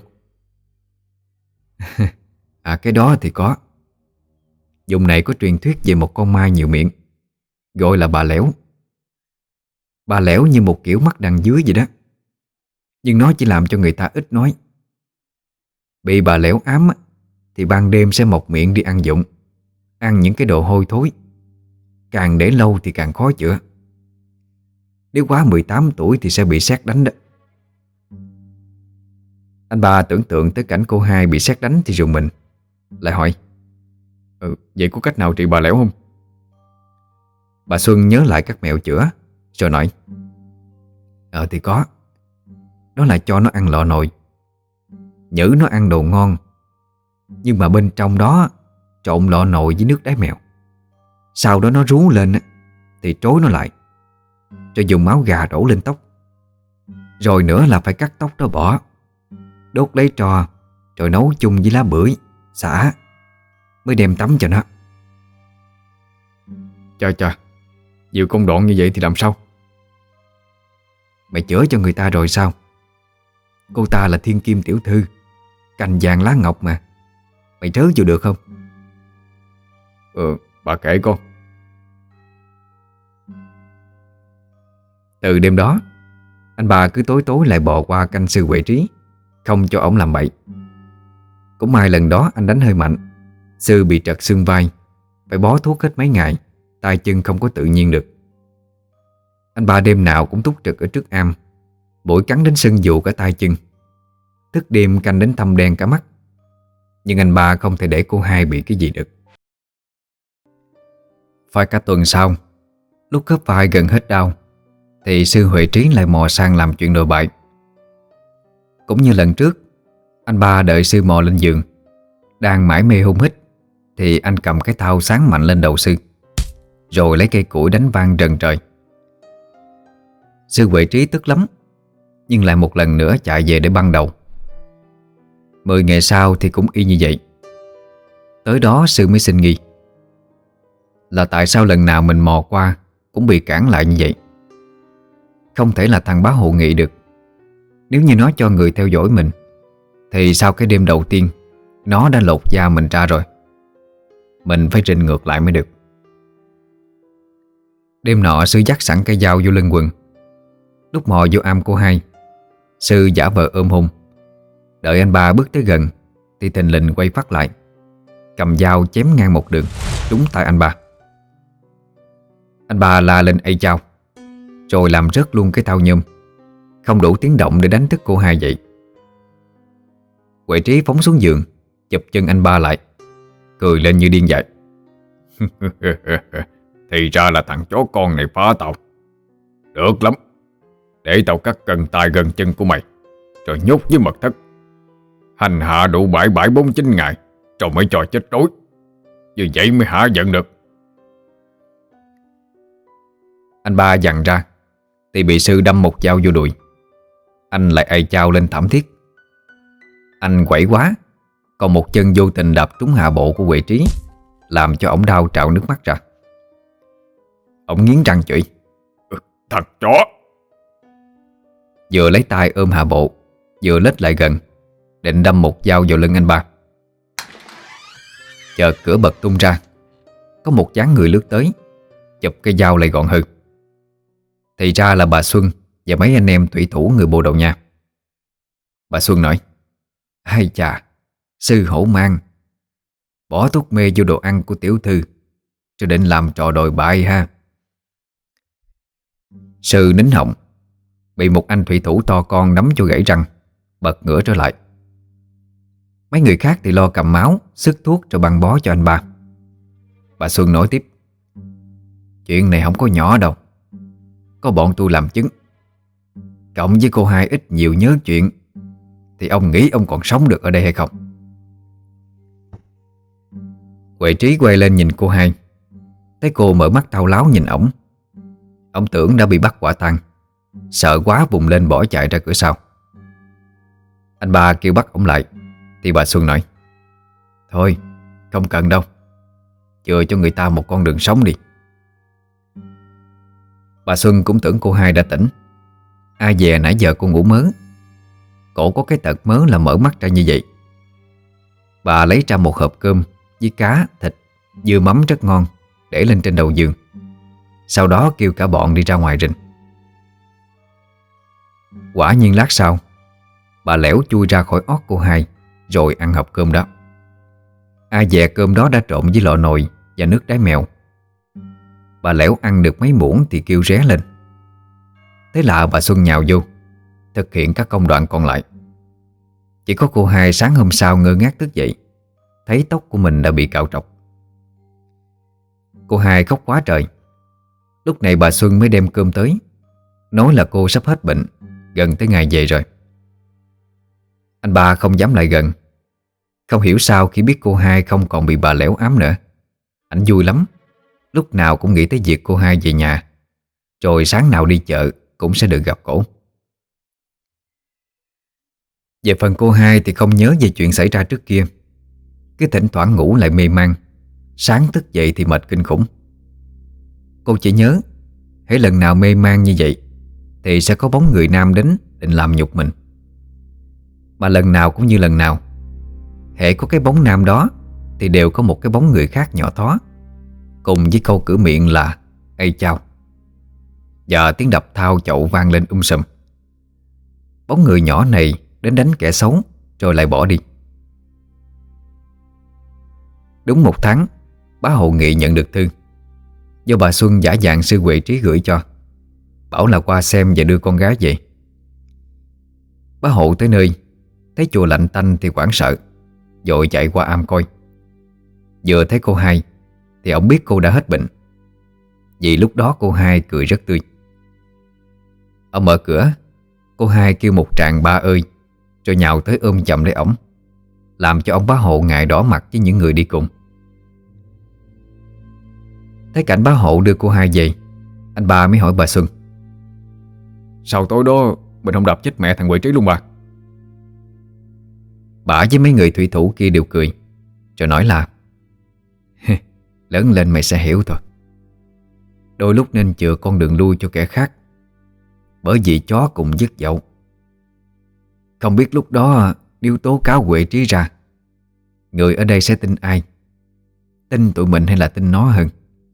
À, cái đó thì có. Vùng này có truyền thuyết về một con ma nhiều miệng, gọi là bà Lẻo. Bà Lẻo như một kiểu mắt đằng dưới vậy đó, nhưng nó chỉ làm cho người ta ít nói. Bị bà Lẻo ám á, thì ban đêm sẽ mọc miệng đi ăn dụng, ăn những cái đồ hôi thối. Càng để lâu thì càng khó chữa. Nếu quá mười tám tuổi thì sẽ bị sét đánh đó. Anh ba tưởng tượng tới cảnh cô hai bị sét đánh thì rùng mình. Lại hỏi: ừ, Vậy có cách nào trị bà Lẻo không? Bà Xuân nhớ lại các mẹo chữa rồi nói: Ờ thì có. Đó là cho nó ăn lọ nồi. Nhử nó ăn đồ ngon, nhưng mà bên trong đó trộn lọ nồi với nước đáy mèo. Sau đó nó rú lên thì trối nó lại, rồi dùng máu gà đổ lên tóc. Rồi nữa là phải cắt tóc đó bỏ, đốt lấy tro, rồi nấu chung với lá bưởi, xả, mới đem tắm cho nó. Chà chà, nhiều công đoạn như vậy thì làm sao? Mày chữa cho người ta rồi sao? Cô ta là thiên kim tiểu thư, cành vàng lá ngọc mà. Mày trớ vô được không? Ừ, bà kể con. Từ đêm đó, anh bà cứ tối tối lại bò qua canh sư Huệ Trí, không cho ổng làm bậy. Cũng may lần đó anh đánh hơi mạnh, sư bị trật xương vai, phải bó thuốc hết mấy ngày, tay chân không có tự nhiên được. Anh ba đêm nào cũng túc trực ở trước am, bụi cắn đến sưng dù cả tay chân, thức đêm canh đến thâm đen cả mắt. Nhưng anh ba không thể để cô hai bị cái gì được. Phải cả tuần sau, lúc khớp vai gần hết đau, thì sư Huệ Trí lại mò sang làm chuyện đồi bại. Cũng như lần trước, anh ba đợi sư mò lên giường, đang mải mê hôn hít, thì anh cầm cái thau sáng mạnh lên đầu sư, rồi lấy cây củi đánh vang rần trời. Sư Huệ Trí tức lắm, nhưng lại một lần nữa chạy về để băng đầu. Mười ngày sau thì cũng y như vậy. Tới đó sư mới xin nghi là tại sao lần nào mình mò qua cũng bị cản lại như vậy. Không thể là thằng bá hộ nghị được. Nếu như nó cho người theo dõi mình, thì sau cái đêm đầu tiên nó đã lột da mình ra rồi. Mình phải trình ngược lại mới được. Đêm nọ sư dắt sẵn cây dao vô lưng quần. Lúc mò vô am cô hai, sư giả vờ ôm hôn. Đợi anh ba bước tới gần thì thình lình quay phát lại, cầm dao chém ngang một đường, trúng tay anh ba. Anh ba la lên ây chao, rồi làm rớt luôn cái thau nhôm, không đủ tiếng động để đánh thức cô hai dậy. Huệ Trí phóng xuống giường, chụp chân anh ba lại, cười lên như điên dại. Thì ra là thằng chó con này phá tao. Được lắm, để tao cắt gần tay gần chân của mày, rồi nhốt với mật thất, hành hạ đủ bảy bảy bốn chín ngày, rồi mới cho chết đói. Như vậy mới hả giận được. Anh ba dằn ra thì bị sư đâm một dao vô đùi. Anh lại ây chao lên thảm thiết. Anh quẩy quá, còn một chân vô tình đạp trúng hạ bộ của Huệ Trí, làm cho ổng đau trào nước mắt ra. Ổng nghiến răng chửi: Thật chó! Vừa lấy tay ôm hạ bộ, vừa lết lại gần, định đâm một dao vào lưng anh ba. Chợt cửa bật tung ra, có một dáng người lướt tới, chụp cây dao lại gọn hơn. Thì ra là bà Xuân và mấy anh em thủy thủ người Bồ Đào Nha. Bà Xuân nói: Hay chà, sư hổ mang, bỏ thuốc mê vô đồ ăn của tiểu thư, cho định làm trò đồi bại ha. Sư nín họng, bị một anh thủy thủ to con nắm cho gãy răng, bật ngửa trở lại. Mấy người khác thì lo cầm máu, sức thuốc rồi băng bó cho anh ba. Bà Xuân nói tiếp: Chuyện này không có nhỏ đâu, có bọn tôi làm chứng. Cộng với cô hai ít nhiều nhớ chuyện, thì ông nghĩ ông còn sống được ở đây hay không? Huệ Trí quay lên nhìn cô hai. Thấy cô mở mắt thao láo nhìn ổng. Ông tưởng đã bị bắt quả tang, sợ quá vùng lên bỏ chạy ra cửa sau. Anh ba kêu bắt ổng lại, thì bà Xuân nói: Thôi không cần đâu, chừa cho người ta một con đường sống đi. Bà Xuân cũng tưởng cô hai đã tỉnh. Ai dè nãy giờ cô ngủ mớ. Cổ có cái tật mớ là mở mắt ra như vậy. Bà lấy ra một hộp cơm với cá, thịt, dưa mắm rất ngon, để lên trên đầu giường. Sau đó kêu cả bọn đi ra ngoài rình. Quả nhiên lát sau, bà lẻo chui ra khỏi ót cô hai, rồi ăn hộp cơm đó. Ai dè cơm đó đã trộn với lọ nồi và nước đáy mèo. Bà lẻo ăn được mấy muỗng thì kêu ré lên. Thế là bà Xuân nhào vô, thực hiện các công đoạn còn lại. Chỉ có cô hai sáng hôm sau ngơ ngác thức dậy, thấy tóc của mình đã bị cạo trọc. Cô hai khóc quá trời. Lúc này bà Xuân mới đem cơm tới, nói là cô sắp hết bệnh, gần tới ngày về rồi. Anh ba không dám lại gần. Không hiểu sao khi biết cô hai không còn bị bà lẻo ám nữa, ảnh vui lắm. Lúc nào cũng nghĩ tới việc cô hai về nhà, rồi sáng nào đi chợ cũng sẽ được gặp cổ. Về phần cô hai thì không nhớ về chuyện xảy ra trước kia. Cứ thỉnh thoảng ngủ lại mê man, sáng thức dậy thì mệt kinh khủng. Cô chỉ nhớ hễ lần nào mê man như vậy thì sẽ có bóng người nam đến định làm nhục mình. Mà lần nào cũng như lần nào, hễ có cái bóng nam đó thì đều có một cái bóng người khác nhỏ thó, cùng với câu cửa miệng là "Ây chao", và tiếng đập thao chậu vang lên um sùm. Bóng người nhỏ này đến đánh kẻ xấu rồi lại bỏ đi. Đúng một tháng, bá Hộ Nghị nhận được thư do bà Xuân giả dạng sư Huệ Trí gửi cho, bảo là qua xem và đưa con gái về. Bá Hộ tới nơi, thấy chùa lạnh tanh thì hoảng sợ, vội chạy qua am coi. Vừa thấy cô hai thì ông biết cô đã hết bệnh, vì lúc đó cô hai cười rất tươi. Ông mở cửa, cô hai kêu một tràng ba ơi, rồi nhào tới ôm chầm lấy ổng, làm cho ông bá Hộ ngại đỏ mặt với những người đi cùng. Thấy cảnh bá Hộ đưa cô hai về, anh ba mới hỏi bà Xuân: Sao tối đó mình không đập chết mẹ thằng Huệ Trí luôn bà? Bà với mấy người thủy thủ kia đều cười, rồi nói là: Lớn lên mày sẽ hiểu thôi. Đôi lúc nên chừa con đường lui cho kẻ khác, bởi vì chó cùng dứt dậu. Không biết lúc đó nếu tố cáo Huệ Trí ra, người ở đây sẽ tin ai? Tin tụi mình hay là tin nó hơn?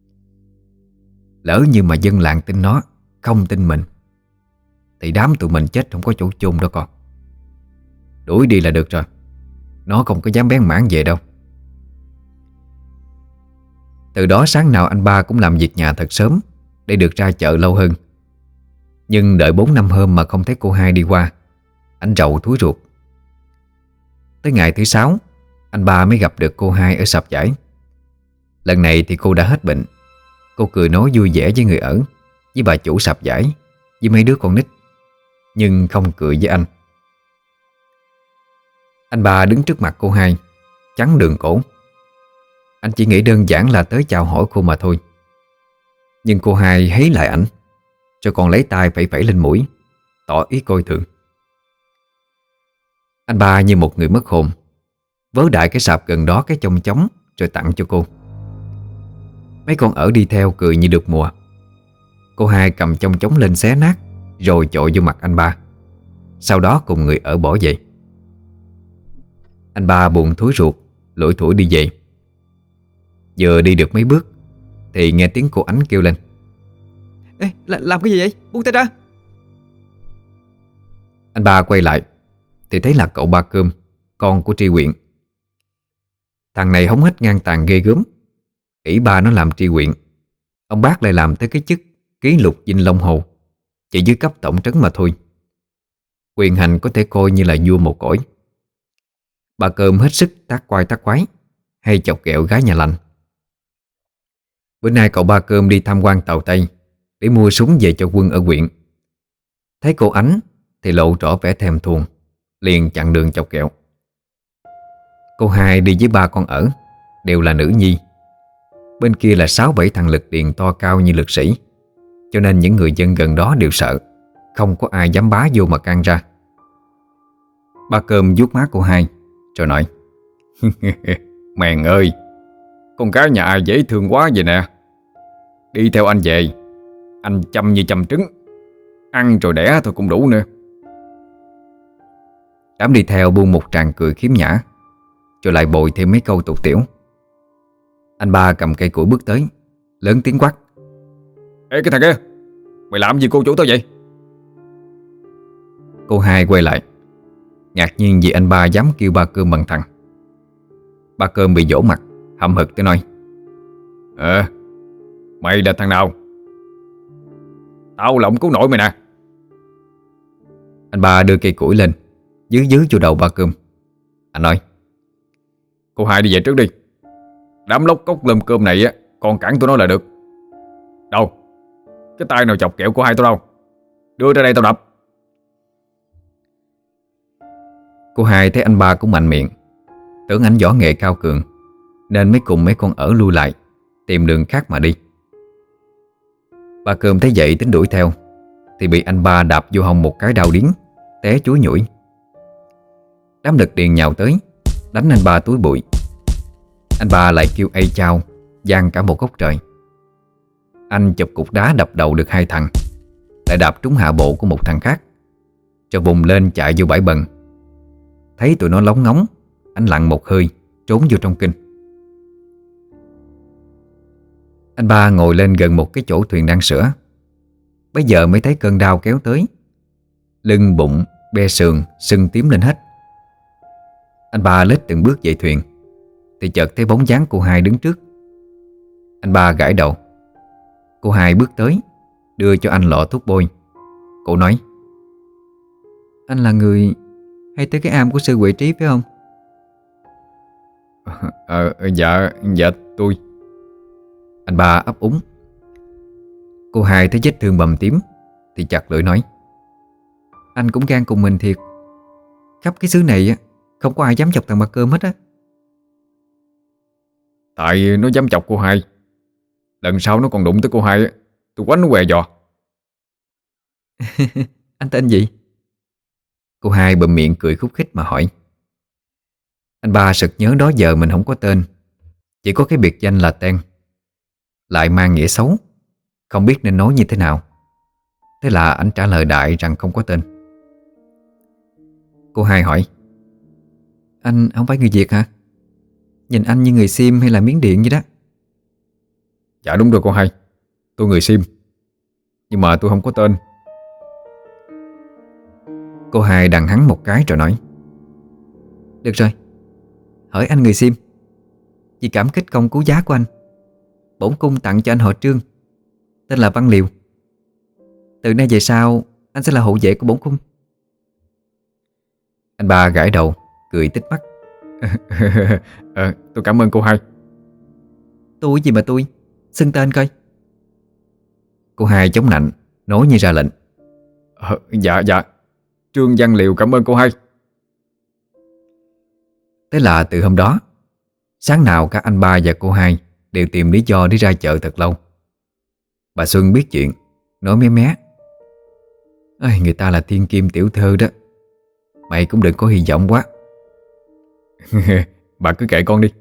Lỡ như mà dân làng tin nó, không tin mình, thì đám tụi mình chết không có chỗ chôn đâu con. Đuổi đi là được rồi, nó không có dám bén mảng về đâu. Từ đó sáng nào anh ba cũng làm việc nhà thật sớm để được ra chợ lâu hơn. Nhưng đợi bốn năm hôm mà không thấy cô hai đi qua, anh rầu thúi ruột. Tới ngày thứ sáu, anh ba mới gặp được cô hai ở sạp vải. Lần này thì cô đã hết bệnh. Cô cười nói vui vẻ với người ở, với bà chủ sạp vải, với mấy đứa con nít, nhưng không cười với anh. Anh ba đứng trước mặt cô hai, chắn đường cổ. Anh chỉ nghĩ đơn giản là tới chào hỏi cô mà thôi. Nhưng cô hai hí lại ảnh, rồi còn lấy tay phẩy phẩy lên mũi, tỏ ý coi thường. Anh ba như một người mất hồn, vớ đại cái sạp gần đó cái chông chóng rồi tặng cho cô. Mấy con ở đi theo cười như được mùa. Cô hai cầm chông chóng lên xé nát, rồi chội vô mặt anh ba. Sau đó cùng người ở bỏ về. Anh ba buồn thúi ruột, lủi thủi đi về. Vừa đi được mấy bước thì nghe tiếng cô Ánh kêu lên: Ê, làm cái gì vậy? Buông tay ra. Anh ba quay lại thì thấy là cậu Ba Cơm, con của Tri Huyện. Thằng này hống hách ngang tàn ghê gớm. ỷ ba nó làm tri huyện, ông bác lại làm tới cái chức ký lục dinh Long Hồ, chỉ dưới cấp tổng trấn mà thôi. Quyền hành có thể coi như là vua một cõi. Ba Cơm hết sức tác quai tác quái, hay chọc ghẹo gái nhà lành. Bữa nay cậu Ba Cơm đi tham quan tàu Tây, để mua súng về cho quân ở huyện. Thấy cô Ánh thì lộ rõ vẻ thèm thuồng, liền chặn đường chọc ghẹo. Cô Hai đi với ba con ở, đều là nữ nhi. Bên kia là sáu bảy thằng lực điền to cao như lực sĩ, cho nên những người dân gần đó đều sợ, không có ai dám bá vô mà can ra. Ba Cơm vuốt má cô Hai rồi nói: Mèn ơi, con gái nhà ai dễ thương quá vậy nè. Đi theo anh về, anh chăm như chăm trứng, ăn rồi đẻ thôi cũng đủ nữa. Đám đi theo buông một tràng cười khiếm nhã, rồi lại bồi thêm mấy câu tục tiểu. Anh ba cầm cây củi bước tới, lớn tiếng quát: Ê cái thằng kia, mày làm gì cô chủ tao vậy? Cô Hai quay lại, ngạc nhiên vì anh ba dám kêu Ba Cơm bằng thằng. Ba Cơm bị vỗ mặt, hậm hực tới nói: Ờ, mày là thằng nào? Tao là ông cứu nội mày nè. Anh ba đưa cây củi lên, dưới dưới vô đầu Ba Cơm. Anh nói: Cô Hai đi về trước đi. Đám lóc cốc lơm cơm này á, còn cản tụi nó là được. Đâu, cái tay nào chọc kẹo cô Hai tao đâu, đưa ra đây tao đập. Cô Hai thấy anh ba cũng mạnh miệng, tưởng anh võ nghệ cao cường, nên mới cùng mấy con ở lui lại, tìm đường khác mà đi. Ba Cơm thấy vậy tính đuổi theo, thì bị anh ba đạp vô hông một cái đau điếng, té chúi nhủi. Đám lực điền nhào tới, đánh anh ba túi bụi. Anh ba lại kêu ây chao, giang cả một góc trời. Anh chụp cục đá đập đầu được hai thằng, lại đạp trúng hạ bộ của một thằng khác, cho bùng lên chạy vô bãi bần. Thấy tụi nó lóng ngóng, anh lặn một hơi, trốn vô trong kinh. Anh ba ngồi lên gần một cái chỗ thuyền đang sửa, bây giờ mới thấy cơn đau kéo tới. Lưng bụng, be sườn, sưng tím lên hết. Anh ba lết từng bước về thuyền, thì chợt thấy bóng dáng cô Hai đứng trước. Anh ba gãi đầu. Cô Hai bước tới, đưa cho anh lọ thuốc bôi. Cô nói: Anh là người hay tới cái am của sư Huệ Trí phải không? Ờ, dạ, dạ tôi. Anh ba ấp úng. Cô Hai thấy vết thương bầm tím thì chặt lưỡi nói: Anh cũng gan cùng mình thiệt. Khắp cái xứ này không có ai dám chọc thằng Ba Cơm hết á. Tại nó dám chọc cô Hai, lần sau nó còn đụng tới cô Hai, tôi quánh nó què giò. Anh tên gì? Cô Hai bụm miệng cười khúc khích mà hỏi. Anh ba sực nhớ đó giờ mình không có tên, chỉ có cái biệt danh là Ten, lại mang nghĩa xấu, không biết nên nói như thế nào. Thế là anh trả lời đại rằng không có tên. Cô Hai hỏi: Anh không phải người Việt hả? Nhìn anh như người Sim hay là Miến Điện vậy đó. Dạ đúng rồi cô Hai, tôi người Sim, nhưng mà tôi không có tên. Cô Hai đằng hắn một cái rồi nói: Được rồi, hỏi anh người Sim. Vì cảm kích công cứu giá của anh, bổn cung tặng cho anh họ Trương, tên là Văn Liều. Từ nay về sau anh sẽ là hộ vệ của bổn cung. Anh ba gãi đầu, cười tít mắt. ờ, Tôi cảm ơn cô Hai. Tôi gì mà tôi, xưng tên coi. Cô Hai chống nạnh, nói như ra lệnh. ờ, Dạ dạ, Trương Văn Liều cảm ơn cô Hai. Thế là từ hôm đó, sáng nào cả anh ba và cô Hai đều tìm lý do đi ra chợ thật lâu. Bà Xuân biết chuyện, nói mé mé: Ây, người ta là thiên kim tiểu thơ đó, mày cũng đừng có hy vọng quá. Bà cứ kệ con đi.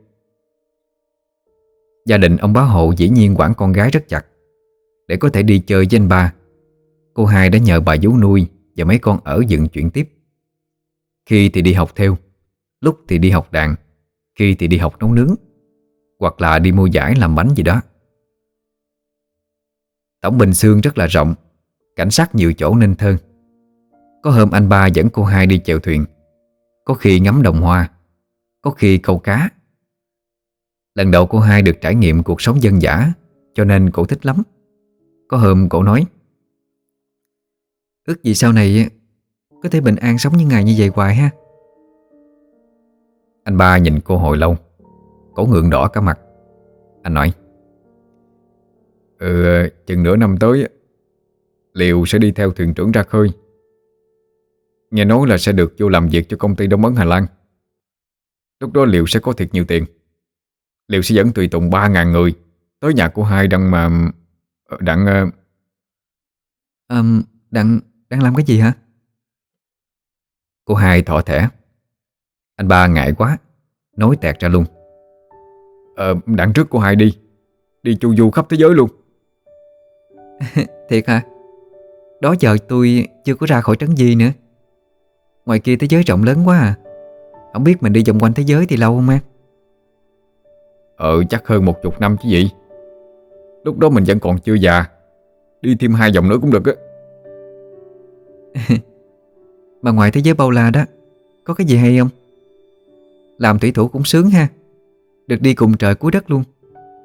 Gia đình ông bá hộ dĩ nhiên quản con gái rất chặt. Để có thể đi chơi với anh ba, cô Hai đã nhờ bà vú nuôi và mấy con ở dựng chuyện tiếp. Khi thì đi học theo, lúc thì đi học đàn, khi thì đi học nấu nướng, hoặc là đi mua giải làm bánh gì đó. Tổng Bình Xương rất là rộng, cảnh sát nhiều chỗ nên thơ. Có hôm anh ba dẫn cô Hai đi chèo thuyền, có khi ngắm đồng hoa, có khi câu cá. Lần đầu cô Hai được trải nghiệm cuộc sống dân dã, cho nên cổ thích lắm. Có hôm cổ nói: Ước gì sau này có thể bình an sống như ngày như vậy hoài ha. Anh ba nhìn cô hồi lâu, cổ ngượng đỏ cả mặt. Anh nói: Ừ, chừng nửa năm tới Liệu sẽ đi theo thuyền trưởng ra khơi. Nghe nói là sẽ được vô làm việc cho công ty đông ấn Hà Lan. Lúc đó Liệu sẽ có thiệt nhiều tiền. Liệu sẽ dẫn tùy tùng ba ngàn người tới nhà của hai Đặng mà Đặng ờ, Ờm, Đặng, đang làm cái gì hả? Cô hai thỏ thẻ. Anh ba ngại quá, nói tẹt ra luôn. ờ, Đặng trước cô hai đi. Đi chu du khắp thế giới luôn. Thiệt hả? Đó giờ tôi chưa có ra khỏi Trấn Di nữa. Ngoài kia thế giới rộng lớn quá à. Không biết mình đi vòng quanh thế giới thì lâu không em? Ờ chắc hơn một chục năm chứ gì. Lúc đó mình vẫn còn chưa già. Đi thêm hai vòng nữa cũng được á. Mà ngoài thế giới bao la đó, có cái gì hay không? Làm thủy thủ cũng sướng ha. Được đi cùng trời cuối đất luôn.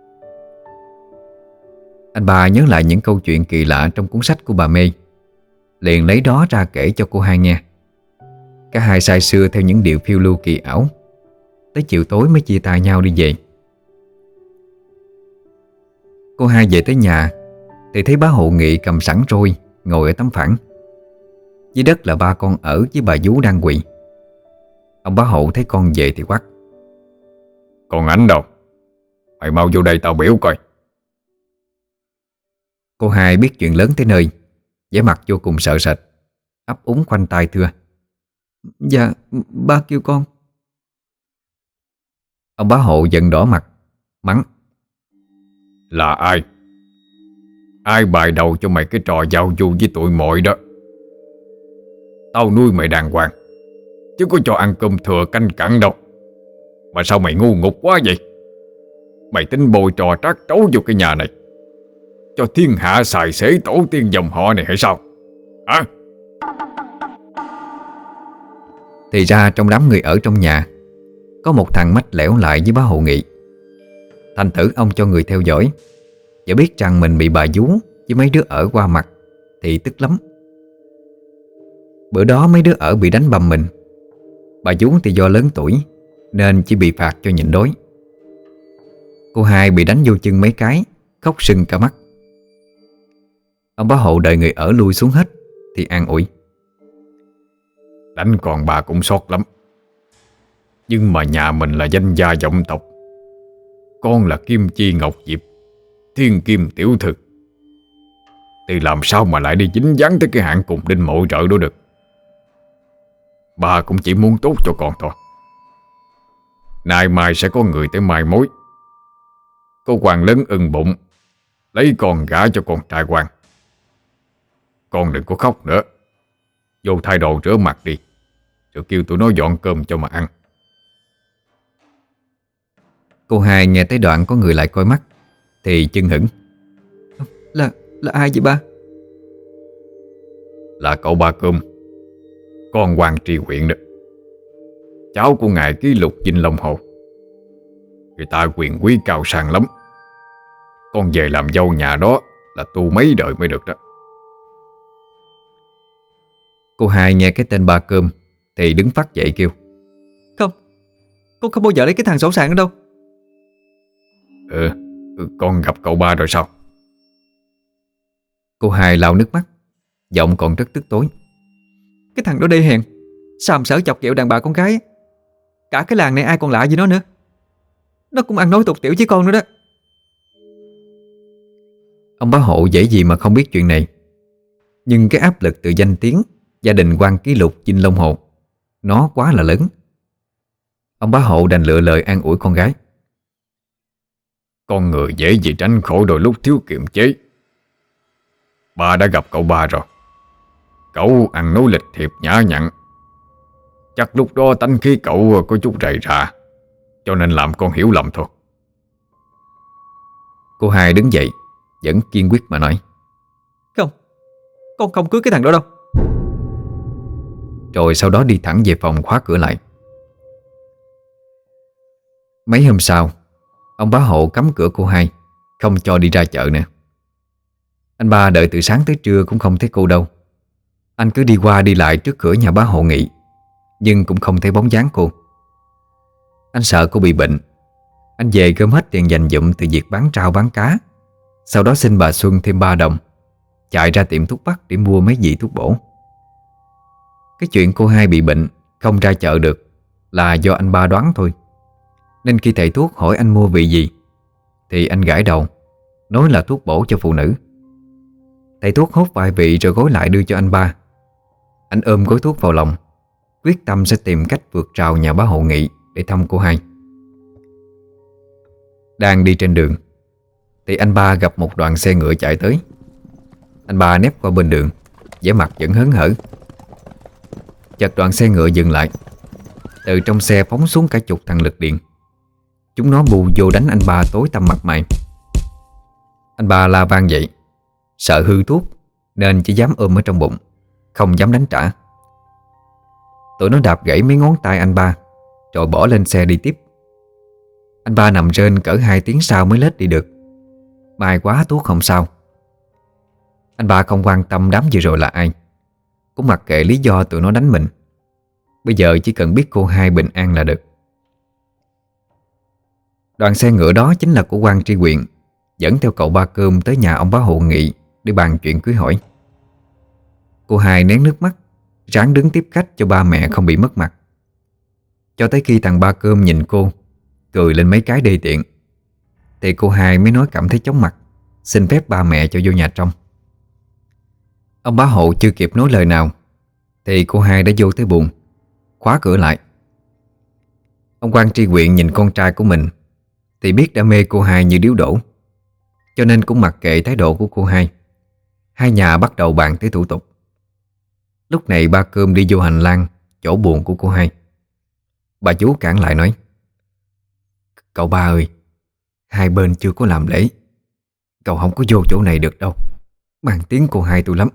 Anh ba nhớ lại những câu chuyện kỳ lạ trong cuốn sách của bà Mê, liền lấy đó ra kể cho cô hai nghe. Cả hai say sưa theo những điệu phiêu lưu kỳ ảo. Tới chiều tối mới chia tay nhau đi về. Cô hai về tới nhà thì thấy bá Hộ Nghị cầm sẵn roi ngồi ở tấm phản. Dưới đất là ba con ở với bà vú đang quỳ. Ông bá Hộ thấy con về thì quát: Còn Ánh đâu? Mày mau vô đây tao biểu coi. Cô hai biết chuyện lớn tới nơi, vẻ mặt vô cùng sợ sệt, ấp úng khoanh tay thưa: Dạ, ba kêu con. Ông bá Hộ giận đỏ mặt, mắng: Là ai? Ai bài đầu cho mày cái trò giao du với tụi muội đó? Tao nuôi mày đàng hoàng, chứ có cho ăn cơm thừa canh cặn đâu. Mà sao mày ngu ngục quá vậy? Mày tính bồi trò trát trấu vô cái nhà này, cho thiên hạ xài xế tổ tiên dòng họ này hay sao? Hả? Thì ra trong đám người ở trong nhà có một thằng mách lẻo lại với bá Hộ Nghị. Thành thử ông cho người theo dõi, và biết rằng mình bị bà vú với mấy đứa ở qua mặt thì tức lắm. Bữa đó mấy đứa ở bị đánh bầm mình. Bà vú thì do lớn tuổi nên chỉ bị phạt cho nhịn đói. Cô hai bị đánh vô chân mấy cái, khóc sưng cả mắt. Ông bá Hộ đợi người ở lui xuống hết thì an ủi: Đánh còn bà cũng sót lắm, nhưng mà nhà mình là danh gia vọng tộc. Con là Kim Chi Ngọc Diệp, thiên kim tiểu thực, thì làm sao mà lại đi dính dáng tới cái hạng cùng đinh mộ trợ đó được. Bà cũng chỉ muốn tốt cho con thôi. Nay mai sẽ có người tới mai mối. Có quan lớn ưng bụng lấy con gả cho con trai quan. Con đừng có khóc nữa, vô thay đồ rửa mặt đi, rồi kêu tụi nó dọn cơm cho mà ăn. Cô hai nghe tới đoạn có người lại coi mắt thì chưng hửng: Là, là ai vậy ba? Là cậu ba Cơm, con quan tri huyện đó, cháu của ngài ký lục Vinh Long Hồ. Người ta quyền quý cao sang lắm. Con về làm dâu nhà đó là tu mấy đời mới được đó. Cô hai nghe cái tên ba Cơm thì đứng phắt dậy kêu: Không, con không bao giờ lấy cái thằng xấu xàng đó đâu. Ừ, ừ con gặp cậu ba rồi sao? Cô hai lau nước mắt, giọng còn rất tức tối: Cái thằng đó đê hèn, xàm xỡ chọc ghẹo đàn bà con gái. Cả cái làng này ai còn lạ với nó nữa. Nó cũng ăn nói tục tiểu với con nữa đó. Ông bá Hộ dễ gì mà không biết chuyện này. Nhưng cái áp lực từ danh tiếng gia đình quan ký lục Vinh Long Hồ nó quá là lớn. Ông bá Hộ đành lựa lời an ủi con gái: Con người dễ gì tránh khổ đôi lúc thiếu kiềm chế. Bà đã gặp cậu ba rồi. Cậu ăn nói lịch thiệp nhã nhặn. Chắc lúc đó tánh khí cậu có chút rầy rà, cho nên làm con hiểu lầm thôi. Cô hai đứng dậy, vẫn kiên quyết mà nói: Không, con không cưới cái thằng đó đâu. Rồi sau đó đi thẳng về phòng khóa cửa lại. Mấy hôm sau, ông bá Hộ cấm cửa cô hai, không cho đi ra chợ nữa. Anh ba đợi từ sáng tới trưa cũng không thấy cô đâu. Anh cứ đi qua đi lại trước cửa nhà bá Hộ Nghị, nhưng cũng không thấy bóng dáng cô. Anh sợ cô bị bệnh. Anh về gom hết tiền dành dụm từ việc bán trao bán cá, sau đó xin bà Xuân thêm ba đồng, chạy ra tiệm thuốc bắc để mua mấy vị thuốc bổ. Cái chuyện cô hai bị bệnh không ra chợ được là do anh ba đoán thôi. Nên khi thầy thuốc hỏi anh mua vị gì thì anh gãi đầu, nói là thuốc bổ cho phụ nữ. Thầy thuốc hốt vài vị rồi gói lại đưa cho anh ba. Anh ôm gói thuốc vào lòng, quyết tâm sẽ tìm cách vượt rào nhà bá Hộ Nghị để thăm cô hai. Đang đi trên đường thì anh ba gặp một đoàn xe ngựa chạy tới. Anh ba nép qua bên đường, vẻ mặt vẫn hớn hở. Chợt đoàn xe ngựa dừng lại. Từ trong xe phóng xuống cả chục thằng lực điện. Chúng nó bù vô đánh anh ba tối tăm mặt mày. Anh ba la vang dậy, sợ hư thuốc nên chỉ dám ôm ở trong bụng, không dám đánh trả. Tụi nó đạp gãy mấy ngón tay anh ba, rồi bỏ lên xe đi tiếp. Anh ba nằm rên cỡ hai tiếng sau mới lết đi được. May quá thuốc không sao. Anh ba không quan tâm đám vừa rồi là ai, cũng mặc kệ lý do tụi nó đánh mình. Bây giờ chỉ cần biết cô hai bình an là được. Đoàn xe ngựa đó chính là của quan tri huyện, dẫn theo cậu Ba Cơm tới nhà ông bá Hộ Nghị để bàn chuyện cưới hỏi. Cô hai nén nước mắt, ráng đứng tiếp khách cho ba mẹ không bị mất mặt. Cho tới khi thằng Ba Cơm nhìn cô, cười lên mấy cái đê tiện, thì cô hai mới nói cảm thấy chóng mặt, xin phép ba mẹ cho vô nhà trong. Ông bá Hộ chưa kịp nói lời nào thì cô hai đã vô tới buồng, khóa cửa lại. Ông quan tri huyện nhìn con trai của mình thì biết đã mê cô hai như điếu đổ, cho nên cũng mặc kệ thái độ của cô hai. Hai nhà bắt đầu bàn tới thủ tục. Lúc này Ba Cơm đi vô hành lang chỗ buồng của cô hai. Bà chú cản lại nói: "Cậu ba ơi, hai bên chưa có làm lễ, cậu không có vô chỗ này được đâu, mang tiếng cô hai tôi lắm."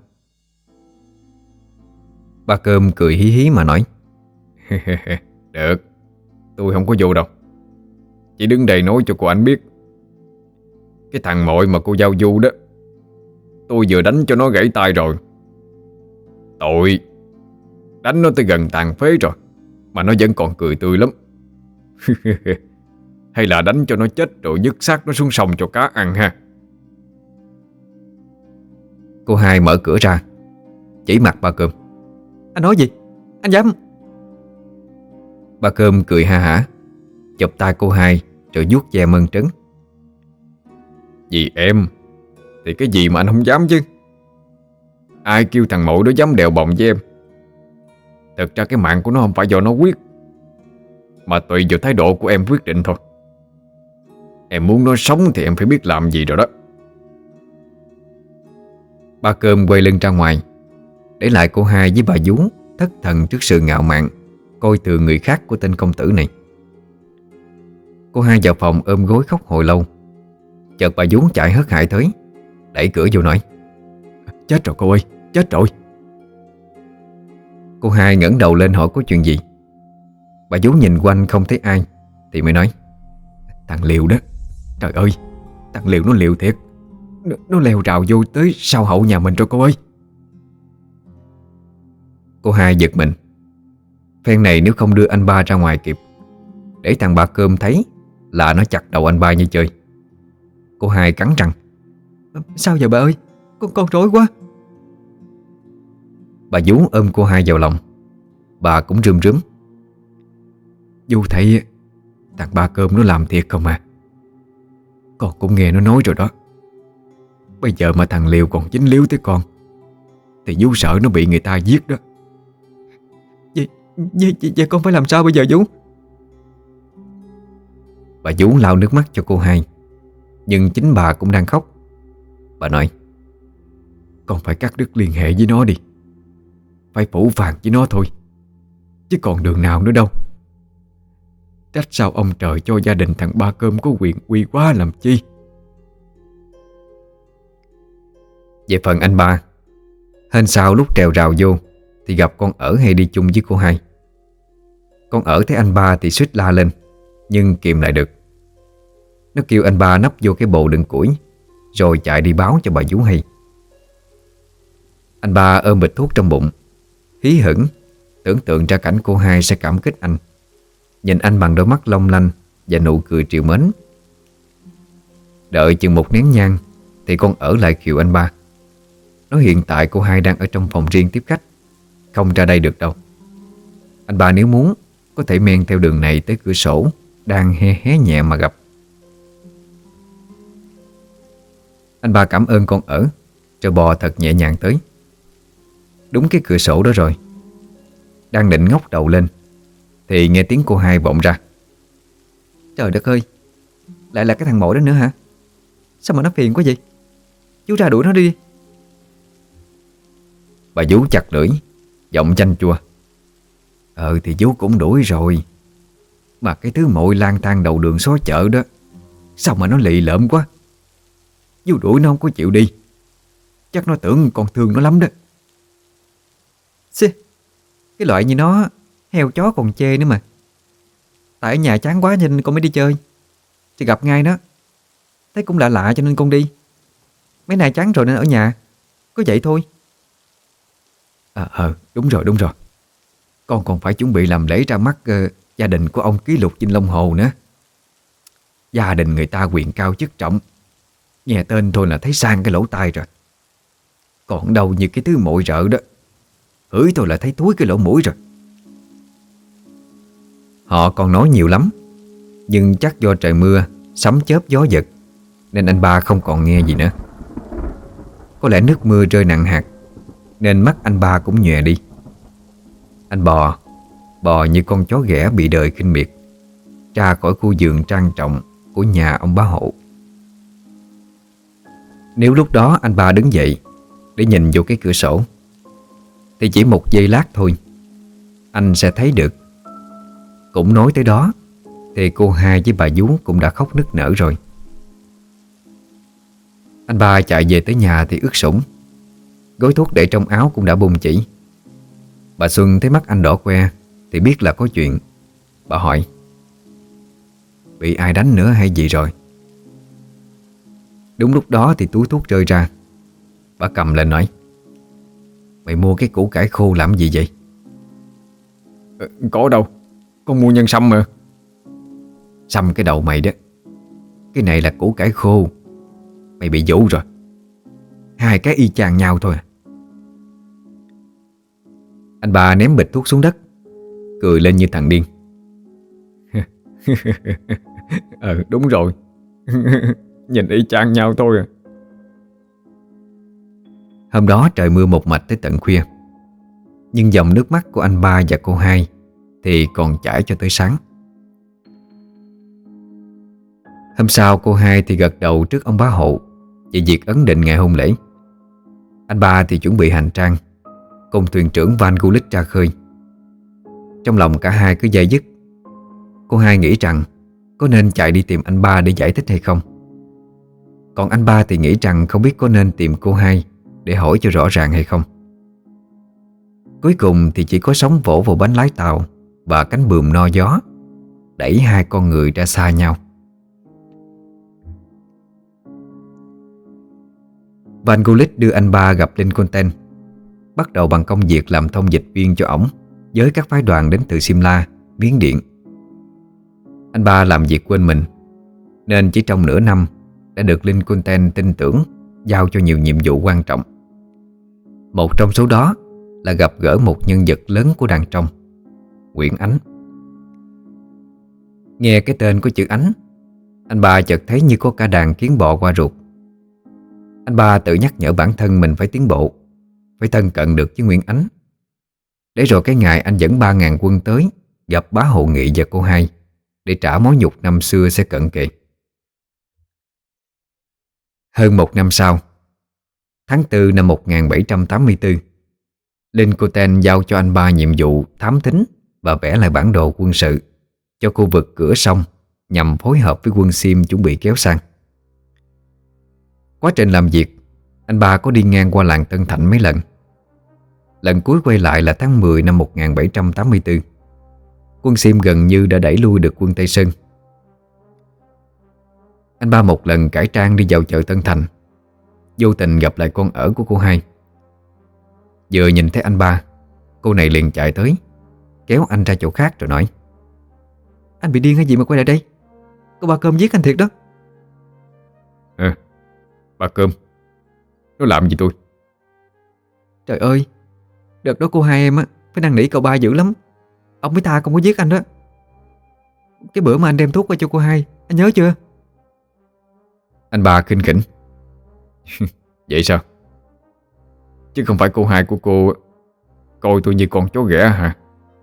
Ba Cơm cười hí hí mà nói: "Được, tôi không có vô đâu. Chỉ đứng đây nói cho cô anh biết. Cái thằng Mội mà cô giao du đó, tôi vừa đánh cho nó gãy tay rồi. Tội, đánh nó tới gần tàn phế rồi mà nó vẫn còn cười tươi lắm. Hay là đánh cho nó chết rồi dứt xác nó xuống sông cho cá ăn ha." Cô hai mở cửa ra, chỉ mặt Ba Cơm: "Anh nói gì? Anh dám?" Ba Cơm cười ha hả, chụp tay cô hai rồi vuốt ve mơn trớn: "Vì em thì cái gì mà anh không dám chứ. Ai kêu thằng Mội đó dám đèo bồng với em. Thật ra cái mạng của nó không phải do nó quyết, mà tùy vào thái độ của em quyết định thôi. Em muốn nó sống thì em phải biết làm gì rồi đó." Ba Cơm quay lưng ra ngoài, để lại cô hai với bà vú thất thần trước sự ngạo mạn coi thường người khác của tên công tử này. Cô hai vào phòng ôm gối khóc hồi lâu. Chợt bà vú chạy hớt hải tới, đẩy cửa vô nói: "Chết rồi cô ơi, chết rồi." Cô hai ngẩng đầu lên hỏi có chuyện gì. Bà vú nhìn quanh không thấy ai thì mới nói: "Thằng Liều đó, trời ơi, thằng Liều nó liều thiệt. Nó, nó leo rào vô tới sau hậu nhà mình rồi cô ơi." Cô hai giật mình. Phen này nếu không đưa anh ba ra ngoài kịp, để thằng Ba Cơm thấy là nó chặt đầu anh ba như chơi. Cô hai cắn răng: "Sao giờ bà ơi, con con rối quá." Bà vú ôm cô hai vào lòng. Bà cũng rơm rớm: "Du thấy thằng Ba Cơm nó làm thiệt không à? Con cũng nghe nó nói rồi đó. Bây giờ mà thằng Liều còn dính líu tới con thì Du sợ nó bị người ta giết đó." Vậy, vậy, vậy, vậy con phải làm sao bây giờ Du?" Bà vú lau nước mắt cho cô hai, nhưng chính bà cũng đang khóc. Bà nói: "Con phải cắt đứt liên hệ với nó đi. Phải phủ phàng với nó thôi, chứ còn đường nào nữa đâu. Trách sao ông trời cho gia đình thằng Ba Cơm có quyền uy quá làm chi." Về phần anh ba, hên sao lúc trèo rào vô thì gặp con ở hay đi chung với cô hai. Con ở thấy anh ba thì suýt la lên, nhưng kìm lại được. Nó kêu anh ba nấp vô cái bộ đựng củi, rồi chạy đi báo cho bà vú hay. Anh ba ôm bịch thuốc trong bụng, hí hửng tưởng tượng ra cảnh cô hai sẽ cảm kích anh, nhìn anh bằng đôi mắt long lanh và nụ cười trìu mến. Đợi chừng một nén nhang thì con ở lại khiều anh ba. Nói hiện tại cô hai đang ở trong phòng riêng tiếp khách, không ra đây được đâu. Anh ba nếu muốn có thể men theo đường này tới cửa sổ đang hé hé nhẹ mà gặp. Anh ba cảm ơn con ở, rồi bò thật nhẹ nhàng tới. Đúng cái cửa sổ đó rồi. Đang định ngóc đầu lên thì nghe tiếng cô hai vọng ra. Trời đất ơi, lại là cái thằng mội đó nữa hả? Sao mà nó phiền quá vậy? Chú ra đuổi nó đi. Bà vú chặt lưỡi, giọng chanh chua. Ờ thì vú cũng đuổi rồi, mà cái thứ mội lang thang đầu đường xó chợ đó, sao mà nó lì lợm quá. Vú đuổi nó không có chịu đi, chắc nó tưởng con thương nó lắm đó. Xì, cái loại như nó, heo chó còn chê nữa mà. Tại ở nhà chán quá nên con mới đi chơi, thì gặp ngay nó, thấy cũng lạ lạ cho nên con đi. Mấy nay chán rồi nên ở nhà, có vậy thôi. Ờ à, đúng rồi đúng rồi. Con còn phải chuẩn bị làm lễ ra mắt uh, gia đình của ông ký lục Vinh Long Hồ nữa. Gia đình người ta quyền cao chức trọng, nghe tên thôi là thấy sang cái lỗ tai rồi. Còn đâu như cái thứ mội rợ đó, hửi thôi là thấy thúi cái lỗ mũi rồi. Họ còn nói nhiều lắm, nhưng chắc do trời mưa, sấm chớp gió giật, nên anh ba không còn nghe gì nữa. Có lẽ nước mưa rơi nặng hạt, nên mắt anh ba cũng nhòe đi. Anh bò, bò như con chó ghẻ bị đời khinh miệt, ra khỏi khu vườn trang trọng của nhà ông bá Hộ. Nếu lúc đó anh ba đứng dậy để nhìn vô cái cửa sổ, thì chỉ một giây lát thôi, anh sẽ thấy được. Cũng nói tới đó, thì cô hai với bà vú cũng đã khóc nức nở rồi. Anh ba chạy về tới nhà thì ướt sũng, gói thuốc để trong áo cũng đã bung chỉ. Bà Xuân thấy mắt anh đỏ que thì biết là có chuyện. Bà hỏi: bị ai đánh nữa hay gì rồi? Đúng lúc đó thì túi thuốc rơi ra. Bà cầm lên nói: mày mua cái củ cải khô làm gì vậy? Ờ, có đâu, con mua nhân sâm mà. Sâm cái đầu mày đó, cái này là củ cải khô. Mày bị dụ rồi. Hai cái y chang nhau thôi. Anh ba ném bịch thuốc xuống đất, cười lên như thằng điên. Ờ đúng rồi. Nhìn y chang nhau thôi à. Hôm đó trời mưa một mạch tới tận khuya, nhưng dòng nước mắt của anh ba và cô hai thì còn chảy cho tới sáng. Hôm sau cô hai thì gật đầu trước ông bá Hộ về việc ấn định ngày hôn lễ. Anh ba thì chuẩn bị hành trang, cùng thuyền trưởng Van Gulik ra khơi. Trong lòng cả hai cứ dây dứt. Cô hai nghĩ rằng có nên chạy đi tìm anh ba để giải thích hay không. Còn anh ba thì nghĩ rằng không biết có nên tìm cô hai để hỏi cho rõ ràng hay không. Cuối cùng thì chỉ có sóng vỗ vào bánh lái tàu và cánh buồm no gió, đẩy hai con người ra xa nhau. Van Gulik đưa anh ba gặp Linh Conten, bắt đầu bằng công việc làm thông dịch viên cho ổng với các phái đoàn đến từ Simla, Miến Điện. Anh ba làm việc quên mình, nên chỉ trong nửa năm đã được Linh Conten tin tưởng giao cho nhiều nhiệm vụ quan trọng. Một trong số đó là gặp gỡ một nhân vật lớn của đàn trong, Nguyễn Ánh. Nghe cái tên của chữ Ánh, anh ba chợt thấy như có cả đàn kiến bò qua ruột. Anh ba tự nhắc nhở bản thân mình phải tiến bộ, phải thân cận được với Nguyễn Ánh, để rồi cái ngày anh dẫn ba ngàn quân tới gặp bá Hộ Nghị và cô hai để trả mối nhục năm xưa sẽ cận kề. Hơn một năm sau, tháng tư năm một nghìn bảy trăm tám mươi tư, Linh Coten giao cho anh ba nhiệm vụ thám thính và vẽ lại bản đồ quân sự cho khu vực cửa sông nhằm phối hợp với quân Sim chuẩn bị kéo sang. Quá trình làm việc, anh ba có đi ngang qua làng Tân Thạnh mấy lần. Lần cuối quay lại là tháng mười năm một nghìn bảy trăm tám mươi tư. Quân Sim gần như đã đẩy lui được quân Tây Sơn. Anh ba một lần cải trang đi vào chợ Tân Thành, vô tình gặp lại con ở của cô hai. Vừa nhìn thấy anh ba, cô này liền chạy tới, kéo anh ra chỗ khác rồi nói: anh bị điên hay gì mà quay lại đây? Cô ba Cơm giết anh thiệt đó. Ờ, bà Cơm, nó làm gì tôi? Trời ơi, đợt đó cô hai em á phải năn nỉ cậu ba dữ lắm. Ông mới tha không có giết anh đó. Cái bữa mà anh đem thuốc qua cho cô hai, anh nhớ chưa? Anh ba khinh khỉnh. Vậy sao? Chứ không phải cô hai của cô coi tôi như con chó ghẻ hả?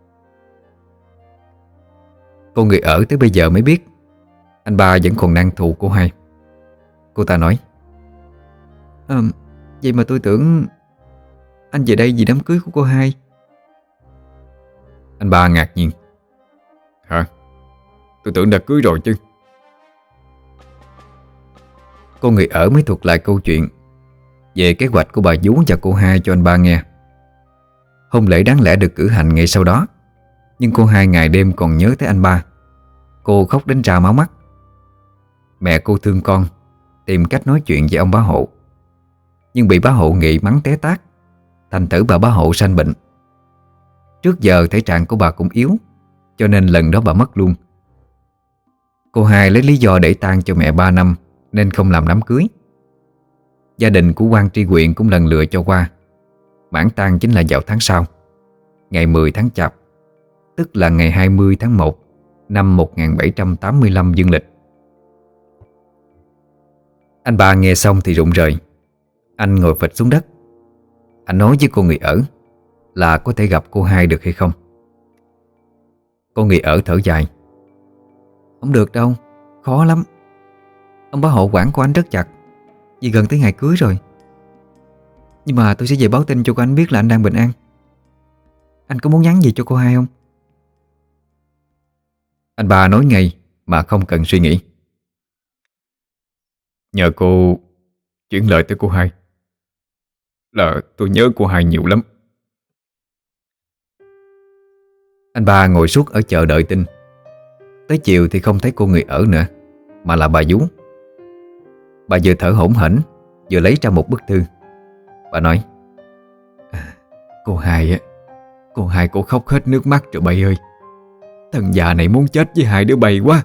Cô người ở tới bây giờ mới biết anh ba vẫn còn đang thù cô hai. Cô ta nói: à, Vậy mà tôi tưởng anh về đây vì đám cưới của cô hai. Anh ba ngạc nhiên: Hả? Tôi tưởng đã cưới rồi chứ. Cô người ở mới thuật lại câu chuyện về kế hoạch của bà vú và cô hai cho anh ba nghe. Hôn lễ đáng lẽ được cử hành ngay sau đó, nhưng cô hai ngày đêm còn nhớ tới anh ba. Cô khóc đến ra máu mắt. Mẹ cô thương con, tìm cách nói chuyện với ông bá hộ, nhưng bị bá hộ nghị mắng té tát, thành thử bà bá hộ sanh bệnh. Trước giờ thể trạng của bà cũng yếu, cho nên lần đó bà mất luôn. Cô hai lấy lý do để tang cho mẹ ba năm nên không làm đám cưới. Gia đình của quan tri huyện cũng lần lựa cho qua. Mãn tang chính là vào tháng sau, ngày mười tháng Chạp, tức là ngày hai mươi tháng một năm một nghìn bảy trăm tám mươi lăm dương lịch. Anh ba nghe xong thì rụng rời. Anh ngồi phịch xuống đất. Anh nói với cô người ở là có thể gặp cô hai được hay không. Cô người ở thở dài: Không được đâu, khó lắm. Ông bá hộ quản của anh rất chặt, vì gần tới ngày cưới rồi. Nhưng mà tôi sẽ về báo tin cho cô anh biết là anh đang bình an. Anh có muốn nhắn gì cho cô hai không? Anh ba nói ngay mà không cần suy nghĩ: Nhờ cô chuyển lời tới cô hai là tôi nhớ cô hai nhiều lắm. Anh ba ngồi suốt ở chợ đợi tin. Tới chiều thì không thấy cô người ở nữa, mà là bà vú. Bà vừa thở hổn hển vừa lấy ra một bức thư. Bà nói: à, Cô hai á, cô hai cô khóc hết nước mắt rồi bay ơi. Thằng già này muốn chết với hai đứa bay quá.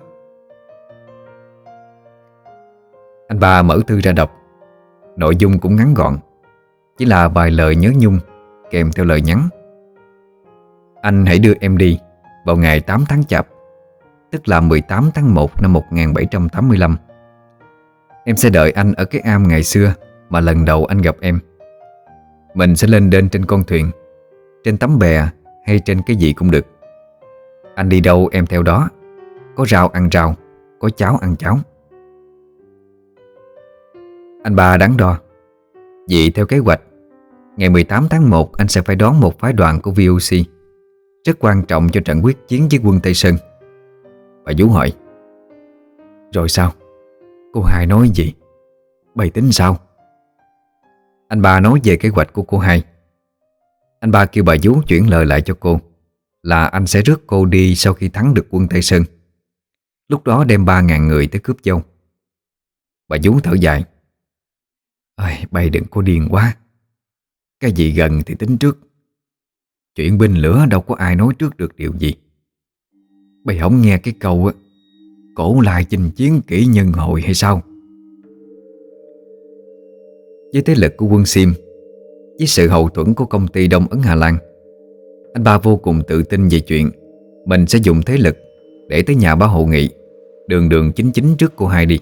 Anh ba mở thư ra đọc. Nội dung cũng ngắn gọn, chỉ là vài lời nhớ nhung kèm theo lời nhắn: Anh hãy đưa em đi vào ngày tám tháng Chạp, tức là mười tám tháng một năm một nghìn bảy trăm tám mươi lăm. Em sẽ đợi anh ở cái am ngày xưa mà lần đầu anh gặp em. Mình sẽ lên đên trên con thuyền, trên tấm bè hay trên cái gì cũng được. Anh đi đâu em theo đó. Có rau ăn rau, có cháo ăn cháo. Anh ba đắn đo. Vì theo kế hoạch, ngày mười tám tháng một anh sẽ phải đón một phái đoàn của vê o xê, rất quan trọng cho trận quyết chiến với quân Tây Sơn. Bà vú hỏi: Rồi sao? Cô hai nói gì? Bày tính sao? Anh ba nói về kế hoạch của cô hai. Anh ba kêu bà vú chuyển lời lại cho cô là anh sẽ rước cô đi sau khi thắng được quân Tây Sơn. Lúc đó đem ba ngàn người tới cướp dâu. Bà vú thở dài: Ôi, bày đừng có điên quá. Cái gì gần thì tính trước. Chuyện binh lửa đâu có ai nói trước được điều gì. Bày không nghe cái câu á, cổ lai chinh chiến kỹ nhân hội hay sao? Với thế lực của quân Sim, với sự hậu thuẫn của công ty Đông Ấn Hà Lan, anh ba vô cùng tự tin về chuyện mình sẽ dùng thế lực để tới nhà bá hộ Nghị, đường đường chính chính trước cô hai đi.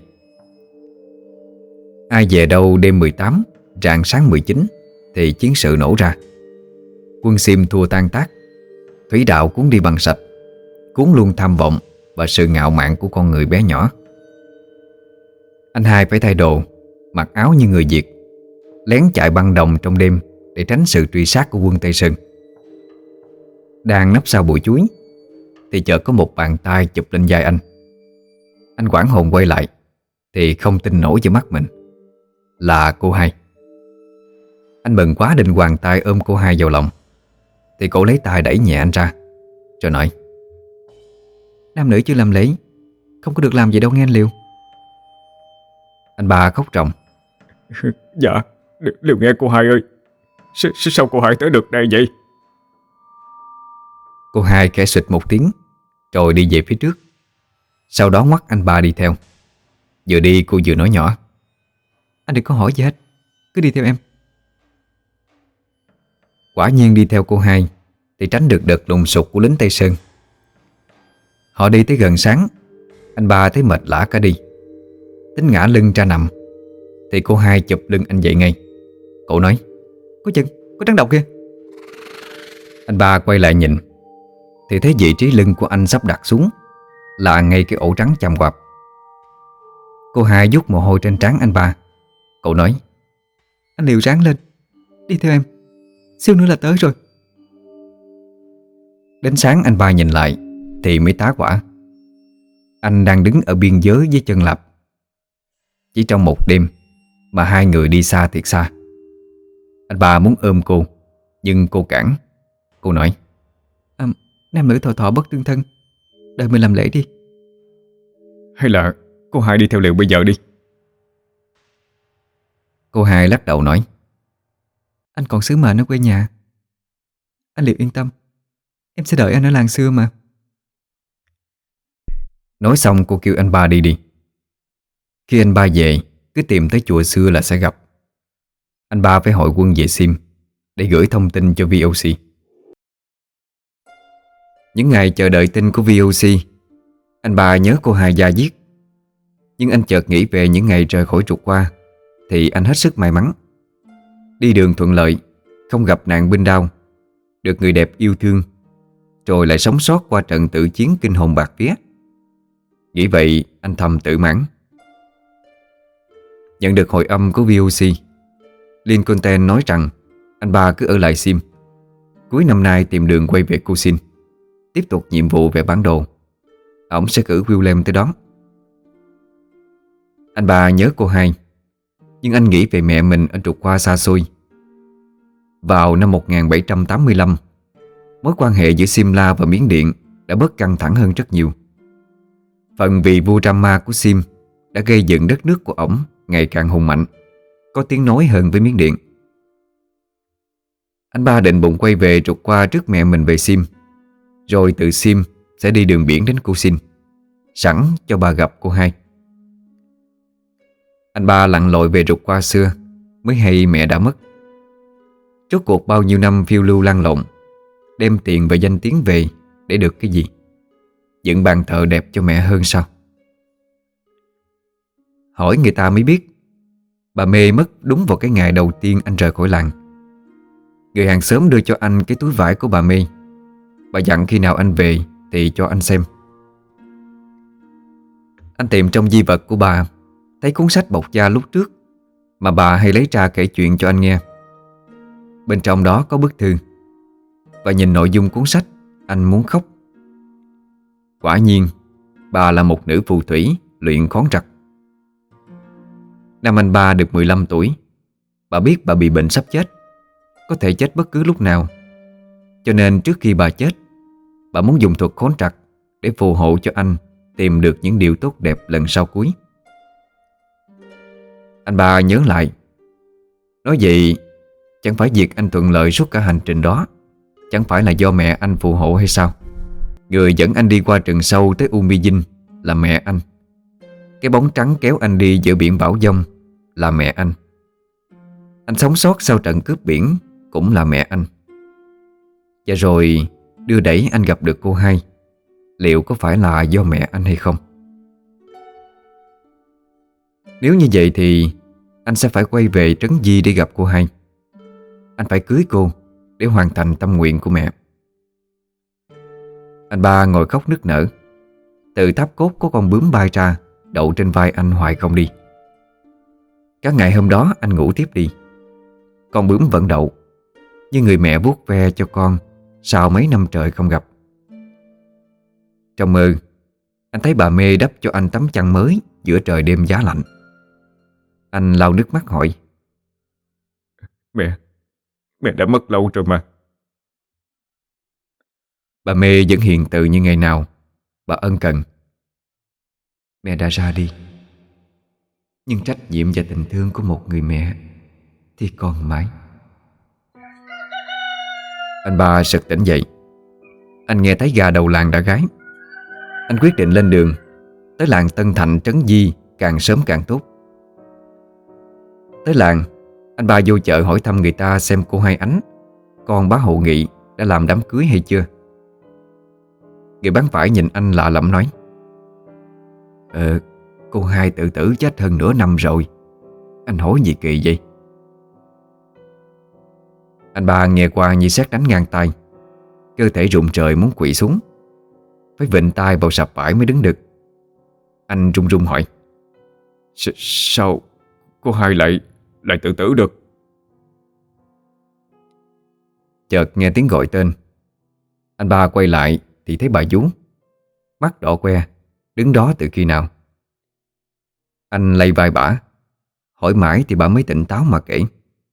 Ai về đâu đêm mười tám, rạng sáng mười chín thì chiến sự nổ ra. Quân Sim thua tan tác, thủy đạo cuốn đi bằng sạch, cuốn luôn tham vọng và sự ngạo mạn của con người bé nhỏ. Anh hai phải thay đồ, mặc áo như người Việt, lén chạy băng đồng trong đêm để tránh sự truy sát của quân Tây Sơn. Đang nấp sau bụi chuối thì chợt có một bàn tay chụp lên vai anh. Anh hoảng hồn quay lại thì không tin nổi vào mắt mình, là cô hai. Anh mừng quá định hoàng tay ôm cô hai vào lòng thì cô lấy tay đẩy nhẹ anh ra, rồi nói: Nam nữ chưa làm lễ, không có được làm vậy đâu nghe anh Liều. Anh ba khóc ròng: Dạ, Liều nghe cô hai ơi. S Sao cô hai tới được đây vậy? Cô hai khẽ xịt một tiếng rồi đi về phía trước. Sau đó ngoắt anh ba đi theo. Vừa đi cô vừa nói nhỏ: Anh đừng có hỏi gì hết, cứ đi theo em. Quả nhiên đi theo cô hai thì tránh được đợt lùng sục của lính Tây Sơn. Họ đi tới gần sáng, anh ba thấy mệt lả cả đi, tính ngã lưng ra nằm, thì cô hai chụp lưng anh dậy ngay. Cậu nói: "Có chừng, có rắn độc kìa." Anh ba quay lại nhìn thì thấy vị trí lưng của anh sắp đặt xuống là ngay cái ổ rắn chằm quặp. Cô hai vuốt mồ hôi trên trán anh ba. Cậu nói: "Anh liều ráng lên, đi theo em, xíu nữa là tới rồi." Đến sáng anh ba nhìn lại thì mới tá hỏa. Anh đang đứng ở biên giới với chân Lạp. Chỉ trong một đêm mà hai người đi xa thiệt xa. Anh ba muốn ôm cô, nhưng cô cản. Cô nói: à, "Nam nữ thọ thọ bất tương thân, đợi mình làm lễ đi." Hay là cô hai đi theo Liệu bây giờ đi? Cô hai lắc đầu nói: "Anh còn sứ mệnh ở quê nhà. Anh Liệu yên tâm, em sẽ đợi anh ở làng xưa mà." Nói xong cô kêu anh ba đi đi. Khi anh ba về, cứ tìm tới chùa xưa là sẽ gặp. Anh ba phải hội quân về Sim để gửi thông tin cho vê o xê. Những ngày chờ đợi tin của vê o xê, anh ba nhớ cô hai da diết. Nhưng anh chợt nghĩ về những ngày rời khỏi trục qua thì anh hết sức may mắn. Đi đường thuận lợi, không gặp nạn binh đao, được người đẹp yêu thương, rồi lại sống sót qua trận tử chiến kinh hồn bạt vía. Nghĩ vậy anh thầm tự mãn. Nhận được hồi âm của vê o xê, Liên Conten nói rằng anh ba cứ ở lại Sim, cuối năm nay tìm đường quay về Kusin, tiếp tục nhiệm vụ về bản đồ. Ổng sẽ cử Willem tới đón. Anh ba nhớ cô hai, nhưng anh nghĩ về mẹ mình ở trục qua xa xôi. Vào năm một nghìn bảy trăm tám mươi lăm, mối quan hệ giữa Simla và Miến Điện đã bớt căng thẳng hơn rất nhiều. Phần vì vua Rama của Sim đã gây dựng đất nước của ổng ngày càng hùng mạnh, có tiếng nói hơn với Miến Điện. Anh ba định bụng quay về trục qua trước mẹ mình về Sim, rồi từ Sim sẽ đi đường biển đến Kusin, sẵn cho bà gặp cô hai. Anh ba lặn lội về trục qua xưa mới hay mẹ đã mất. Rốt cuộc bao nhiêu năm phiêu lưu lăn lộn, đem tiền và danh tiếng về để được cái gì? Dựng bàn thờ đẹp cho mẹ hơn sao? Hỏi người ta mới biết, bà Mê mất đúng vào cái ngày đầu tiên anh rời khỏi làng. Người hàng xóm đưa cho anh cái túi vải của bà Mê. Bà dặn khi nào anh về thì cho anh xem. Anh tìm trong di vật của bà, thấy cuốn sách bọc da lúc trước mà bà hay lấy ra kể chuyện cho anh nghe. Bên trong đó có bức thư, và nhìn nội dung cuốn sách anh muốn khóc. Quả nhiên bà là một nữ phù thủy luyện khoáng trặc. Năm anh ba được mười lăm tuổi, bà biết bà bị bệnh sắp chết, có thể chết bất cứ lúc nào. Cho nên trước khi bà chết, bà muốn dùng thuật khoáng trặc để phù hộ cho anh tìm được những điều tốt đẹp lần sau cuối. Anh ba nhớ lại, nói vậy chẳng phải việc anh thuận lợi suốt cả hành trình đó chẳng phải là do mẹ anh phù hộ hay sao? Người dẫn anh đi qua rừng sâu tới U Mi Dinh là mẹ anh. Cái bóng trắng kéo anh đi giữa biển bão giông là mẹ anh. Anh sống sót sau trận cướp biển cũng là mẹ anh. Và rồi đưa đẩy anh gặp được cô hai, liệu có phải là do mẹ anh hay không? Nếu như vậy thì anh sẽ phải quay về Trấn Di để gặp cô hai. Anh phải cưới cô để hoàn thành tâm nguyện của mẹ. Anh ba ngồi khóc nức nở. Từ tháp cốt có con bướm bay ra, đậu trên vai anh hoài không đi. Các ngày hôm đó anh ngủ tiếp đi, con bướm vẫn đậu, như người mẹ vuốt ve cho con sau mấy năm trời không gặp. Trong mơ, anh thấy bà Mê đắp cho anh tấm chăn mới giữa trời đêm giá lạnh. Anh lau nước mắt hỏi: Mẹ, mẹ đã mất lâu rồi mà. Bà Mê vẫn hiền từ như ngày nào. Bà ân cần: Mẹ đã ra đi, nhưng trách nhiệm và tình thương của một người mẹ thì còn mãi. Anh ba sực tỉnh dậy. Anh nghe thấy gà đầu làng đã gáy. Anh quyết định lên đường tới làng Tân Thạnh Trấn Di càng sớm càng tốt. Tới làng, anh ba vô chợ hỏi thăm người ta xem cô Hai Ánh con bá Hộ Nghị đã làm đám cưới hay chưa? Người bán vải nhìn anh lạ lẫm nói: Ờ, cô hai tự tử chết hơn nửa năm rồi. Anh hỏi gì kỳ vậy? Anh ba nghe qua như sét đánh ngang tai, cơ thể rụng trời muốn quỵ xuống, phải vịn tay vào sạp vải mới đứng được. Anh run run hỏi: S Sao cô hai lại lại tự tử được? Chợt nghe tiếng gọi tên. Anh ba quay lại thì thấy bà vú, mắt đỏ que, đứng đó từ khi nào. Anh lay vai bả, hỏi mãi thì bà mới tỉnh táo mà kể.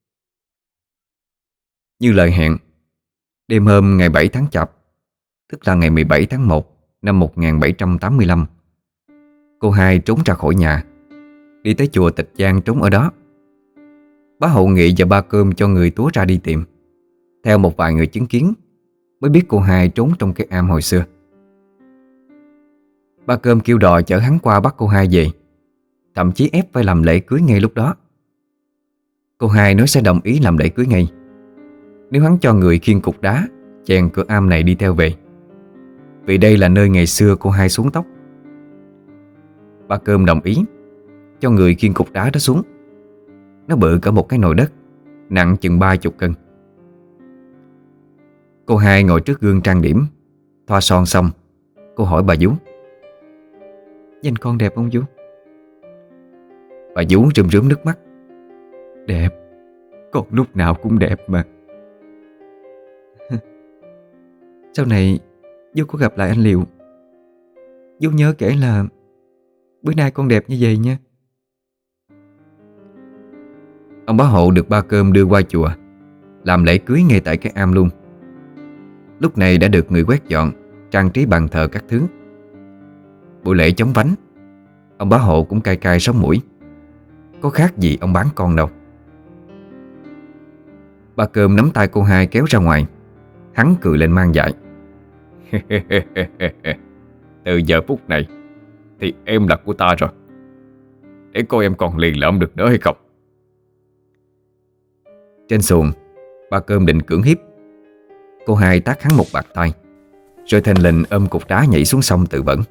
Như lời hẹn, đêm hôm ngày bảy tháng Chạp, tức là ngày mười bảy tháng một năm một nghìn bảy trăm tám mươi lăm, cô hai trốn ra khỏi nhà, đi tới chùa Tịch Giang trốn ở đó. Bá Hộ Nghị và ba Cơm cho người túa ra đi tìm. Theo một vài người chứng kiến, mới biết cô hai trốn trong cái am hồi xưa. Ba Cơm kêu đò chở hắn qua bắt cô hai về, thậm chí ép phải làm lễ cưới ngay lúc đó. Cô hai nói sẽ đồng ý làm lễ cưới ngay nếu hắn cho người khiêng cục đá chèn cửa am này đi theo về, vì đây là nơi ngày xưa cô hai xuống tóc. Ba Cơm đồng ý, cho người khiêng cục đá đó xuống. Nó bự cả một cái nồi đất, nặng chừng ba chục cân. Cô hai ngồi trước gương trang điểm, thoa son xong, cô hỏi bà vú: Nhìn con đẹp không vú? Bà vú rơm rớm nước mắt: Đẹp, con lúc nào cũng đẹp mà. Sau này vú có gặp lại anh Liệu, vú nhớ kể là bữa nay con đẹp như vậy nha. Ông bá Hộ được ba Cơm đưa qua chùa, làm lễ cưới ngay tại cái am luôn. Lúc này đã được người quét dọn, trang trí bàn thờ các thứ. Buổi lễ chóng vánh, ông bá Hộ cũng cay cay sống mũi, có khác gì ông bán con đâu. Ba Cơm nắm tay cô hai kéo ra ngoài. Hắn cười lên mang dại: Từ giờ phút này thì em là của ta rồi, để coi em còn lì lợm được nữa hay không. Trên xuồng, ba Cơm định cưỡng hiếp. Cô hai tát hắn một bạt tay, rồi thình lình ôm cục đá nhảy xuống sông tự vẫn.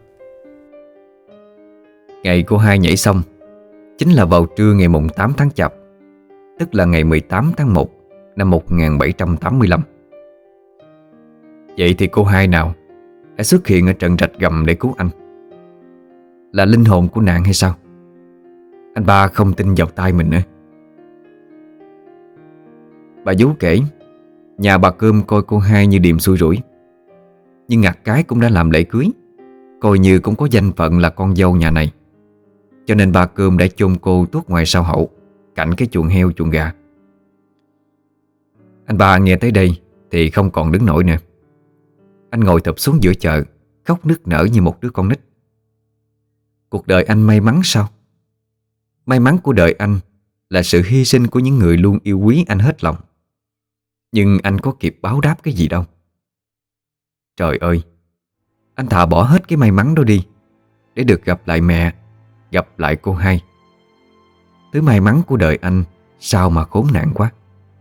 Ngày cô hai nhảy xong chính là vào trưa ngày mùng tám tháng Chạp, tức là ngày mười tám tháng một năm một nghìn bảy trăm tám mươi lăm. Vậy thì cô hai nào đã xuất hiện ở trận rạch gầm để cứu anh? Là linh hồn của nạn hay sao? Anh ba không tin vào tai mình nữa. Bà vú kể, nhà bà Cơm coi cô hai như điềm xui rủi, nhưng ngặt cái cũng đã làm lễ cưới, coi như cũng có danh phận là con dâu nhà này. Cho nên bà Cơm đã chôn cô tuốt ngoài sau hậu, cạnh cái chuồng heo chuồng gà. Anh ba nghe tới đây thì không còn đứng nổi nữa. Anh ngồi thụp xuống giữa chợ, khóc nức nở như một đứa con nít. Cuộc đời anh may mắn sao? May mắn của đời anh là sự hy sinh của những người luôn yêu quý anh hết lòng. Nhưng anh có kịp báo đáp cái gì đâu. Trời ơi, anh thà bỏ hết cái may mắn đó đi để được gặp lại mẹ, gặp lại cô hai. Thứ may mắn của đời anh sao mà khốn nạn quá.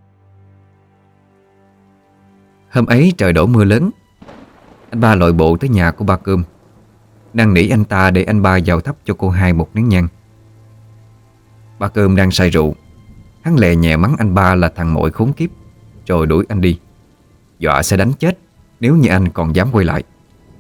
Hôm ấy trời đổ mưa lớn. Anh ba lội bộ tới nhà của ba Cơm, năn nỉ anh ta để anh ba vào thắp cho cô hai một nén nhang. Ba Cơm đang say rượu, hắn lè nhẹ mắng anh ba là thằng muội khốn kiếp, rồi đuổi anh đi, dọa sẽ đánh chết nếu như anh còn dám quay lại.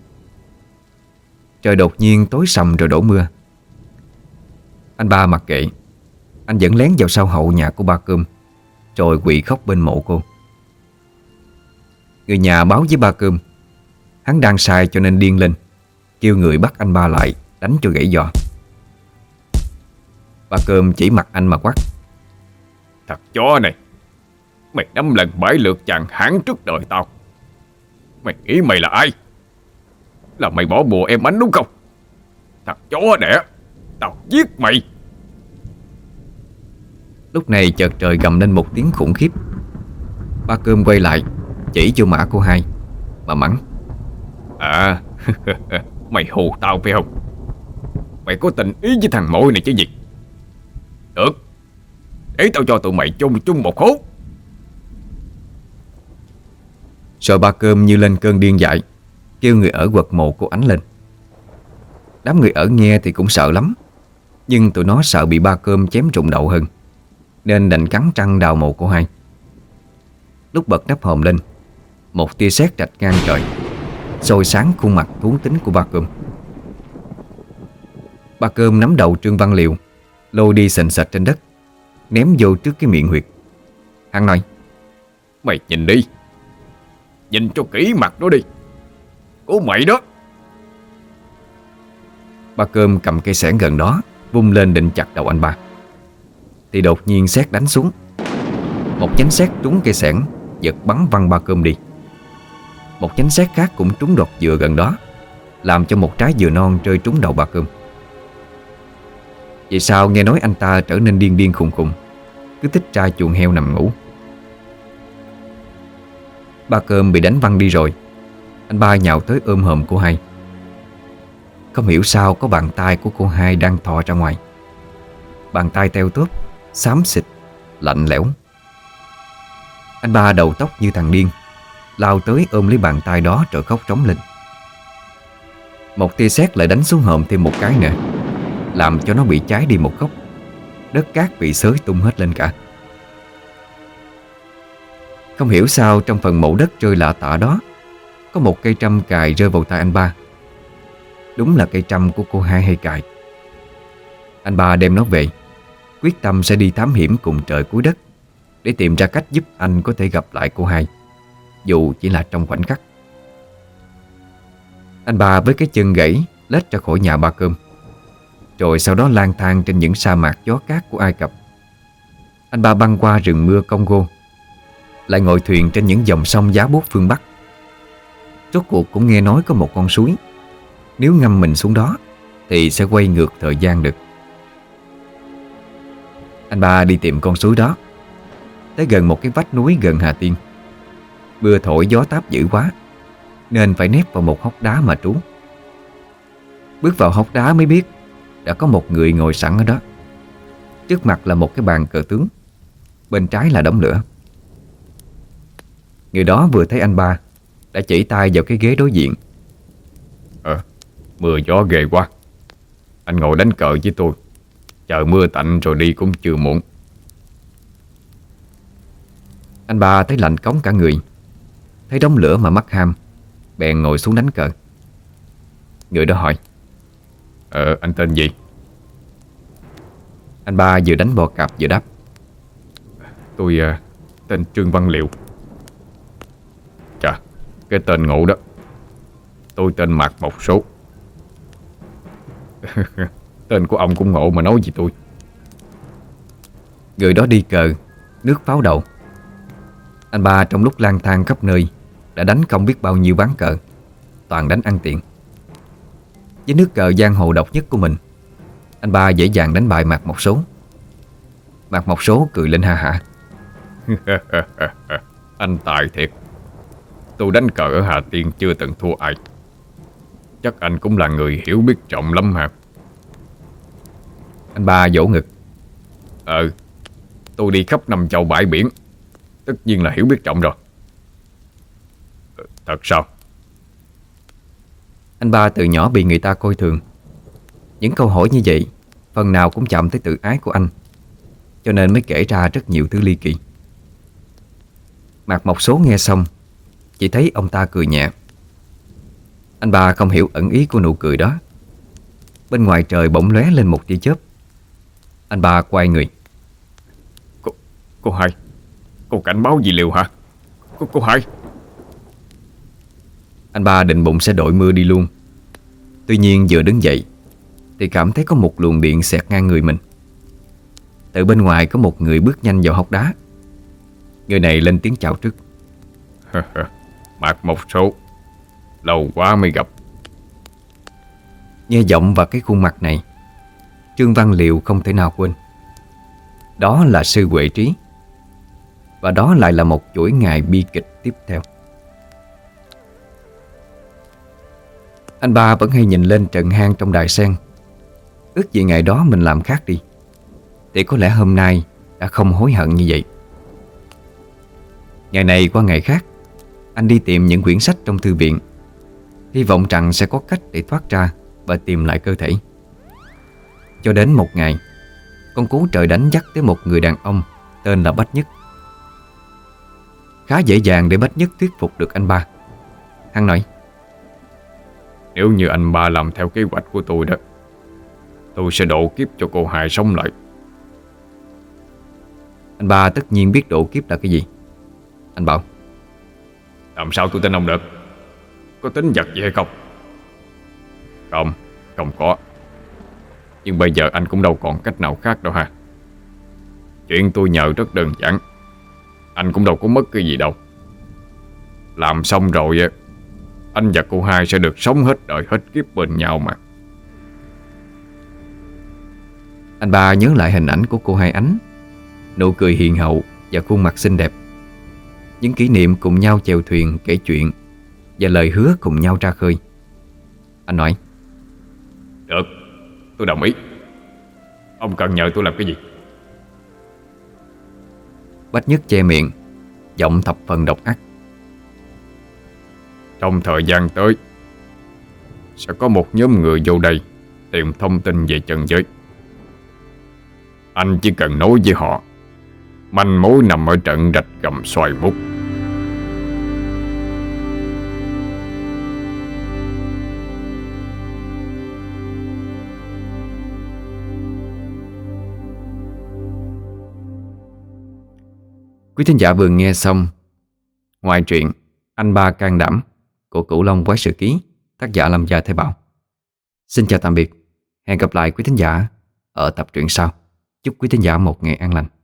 Trời đột nhiên tối sầm rồi đổ mưa. Anh ba mặc kệ, anh vẫn lén vào sau hậu nhà của ba Cơm, rồi quỵ khóc bên mộ cô. Người nhà báo với ba Cơm hắn đang sai cho nên điên lên, kêu người bắt anh ba lại đánh cho gãy giò. Ba Cơm chỉ mặt anh mà quát: Thật chó này, mày năm lần bảy lượt chàng hãng trước đời tao. Mày nghĩ mày là ai? Là mày bỏ bùa em Ánh đúng không? Thật chó đẻ, tao giết mày. Lúc này chợt trời gầm lên một tiếng khủng khiếp. Ba Cơm quay lại, chỉ vô mã cô hai mà mắng: À, mày hù tao phải không? Mày có tình ý với thằng mội này chứ gì? Được, để tao cho tụi mày chung chung một hố. Rồi Ba Cơm như lên cơn điên dại, kêu người ở quật mộ cô Ánh lên. Đám người ở nghe thì cũng sợ lắm, nhưng tụi nó sợ bị Ba Cơm chém trụng đậu hơn, nên đành cắn trăng đào mộ cô hai. Lúc bật nắp hòm lên, một tia sét rạch ngang trời, soi sáng khuôn mặt thú tính của Ba Cơm. Ba Cơm nắm đầu Trương Văn Liều, lôi đi sình sạch trên đất, ném vô trước cái miệng huyệt. Hắn nói: Mày nhìn đi, nhìn cho kỹ mặt nó đi, của mày đó. Ba Cơm cầm cây xẻng gần đó, vung lên định chặt đầu anh ba, thì đột nhiên sét đánh xuống. Một nhánh sét trúng cây xẻng, giật bắn văng Ba Cơm đi. Một nhánh sét khác cũng trúng đọt dừa gần đó, làm cho một trái dừa non rơi trúng đầu Ba Cơm. Vậy sao nghe nói anh ta trở nên điên điên khùng khùng, cứ thích tra chuồng heo nằm ngủ. Ba Cơm bị đánh văng đi rồi, anh ba nhào tới ôm hòm cô hai. Không hiểu sao có bàn tay của cô hai đang thò ra ngoài. Bàn tay teo tóp, xám xịt, lạnh lẽo. Anh ba đầu tóc như thằng điên, lao tới ôm lấy bàn tay đó rồi khóc trống lên. Một tia sét lại đánh xuống hòm thêm một cái nữa, làm cho nó bị cháy đi một góc. Đất cát bị xới tung hết lên cả. Không hiểu sao trong phần mộ đất rơi lạ tả đó có một cây trâm cài rơi vào tay anh ba. Đúng là cây trâm của cô hai hay cài. Anh ba đem nó về, quyết tâm sẽ đi thám hiểm cùng trời cuối đất, để tìm ra cách giúp anh có thể gặp lại cô hai, dù chỉ là trong khoảnh khắc. Anh ba với cái chân gãy lết ra khỏi nhà Ba Cơm, rồi sau đó lang thang trên những sa mạc gió cát của Ai Cập. Anh ba băng qua rừng mưa Congo, lại ngồi thuyền trên những dòng sông giá buốt phương Bắc. Rốt cuộc cũng nghe nói có một con suối, nếu ngâm mình xuống đó thì sẽ quay ngược thời gian được. Anh ba đi tìm con suối đó, tới gần một cái vách núi gần Hà Tiên. Mưa thổi gió táp dữ quá, nên phải nép vào một hốc đá mà trú. Bước vào hốc đá mới biết đã có một người ngồi sẵn ở đó. Trước mặt là một cái bàn cờ tướng, bên trái là đống lửa. Người đó vừa thấy anh ba đã chỉ tay vào cái ghế đối diện. Ờ, mưa gió ghê quá, anh ngồi đánh cờ với tôi, chờ mưa tạnh rồi đi cũng chưa muộn. Anh ba thấy lạnh cống cả người, thấy đống lửa mà mắc ham, bèn ngồi xuống đánh cờ. Người đó hỏi: Ờ, anh tên gì? Anh ba vừa đánh bò cạp vừa đáp: Tôi uh, tên Trương Văn Liều. Chà, cái tên ngộ đó. Tôi tên Mạc Mộc Số. Tên của ông cũng ngộ mà nói gì tôi. Người đó đi cờ, nước pháo đầu. Anh ba trong lúc lang thang khắp nơi đã đánh không biết bao nhiêu ván cờ, toàn đánh ăn tiền. Với nước cờ giang hồ độc nhất của mình, anh ba dễ dàng đánh bại Mạc Mộc Số. Mạc Mộc Số cười lên ha hả: Anh tài thiệt. Tôi đánh cờ ở Hà Tiên chưa từng thua ai. Chắc anh cũng là người hiểu biết trọng lắm hả? Anh ba vỗ ngực: Ờ, tôi đi khắp năm châu bãi biển, tất nhiên là hiểu biết trọng rồi. Thật sao? Anh ba từ nhỏ bị người ta coi thường. Những câu hỏi như vậy phần nào cũng chạm tới tự ái của anh, cho nên mới kể ra rất nhiều thứ ly kỳ. Mạc Mộc Số nghe xong chỉ thấy ông ta cười nhẹ. Anh ba không hiểu ẩn ý của nụ cười đó. Bên ngoài trời bỗng lóe lên một tia chớp. Anh ba quay người: Cô, cô hai, cô cảnh báo gì Liều hả? Cô, cô hai. Anh ba định bụng sẽ đội mưa đi luôn. Tuy nhiên vừa đứng dậy thì cảm thấy có một luồng điện xẹt ngang người mình. Từ bên ngoài có một người bước nhanh vào hốc đá. Người này lên tiếng chào trước: Mạc Mộc Số, lâu quá mới gặp. Nghe giọng và cái khuôn mặt này, Trương Văn Liều không thể nào quên. Đó là sư Huệ Trí. Và đó lại là một chuỗi ngày bi kịch tiếp theo. Anh ba vẫn hay nhìn lên trận hang trong đài sen, ước gì ngày đó mình làm khác đi, thì có lẽ hôm nay đã không hối hận như vậy. Ngày này qua ngày khác, Anh đi tìm những quyển sách trong thư viện, hy vọng rằng sẽ có cách để thoát ra và tìm lại cơ thể. Cho đến một ngày, con cú trời đánh dắt tới một người đàn ông tên là Bách Nhất. Khá dễ dàng để Bách Nhất thuyết phục được anh ba. Hắn nói: Nếu như anh ba làm theo kế hoạch của tôi đó, tôi sẽ độ kiếp cho cô hai sống lại. Anh ba tất nhiên biết độ kiếp là cái gì. Anh bảo: Làm sao tôi tin ông được? Có tính giật gì hay không? Không, không có. Nhưng bây giờ anh cũng đâu còn cách nào khác đâu ha. Chuyện tôi nhờ rất đơn giản, anh cũng đâu có mất cái gì đâu. Làm xong rồi anh và cô hai sẽ được sống hết đời hết kiếp bên nhau mà. Anh ba nhớ lại hình ảnh của cô Hai Ánh, nụ cười hiền hậu và khuôn mặt xinh đẹp, những kỷ niệm cùng nhau chèo thuyền kể chuyện và lời hứa cùng nhau ra khơi. Anh nói: Được, tôi đồng ý. Ông cần nhờ tôi làm cái gì? Bách Nhất che miệng, giọng thập phần độc ác: Trong thời gian tới sẽ có một nhóm người vô đây tìm thông tin về chân giới. Anh chỉ cần nói với họ manh mối nằm ở trận rạch gầm xoài mút. Quý thính giả vừa nghe xong ngoại truyện Anh Ba Can Đảm của Cửu Long Quái Sự Ký, tác giả Lâm Gia Thái Bảo. Xin chào tạm biệt. Hẹn gặp lại quý thính giả ở tập truyện sau. Chúc quý thính giả một ngày an lành.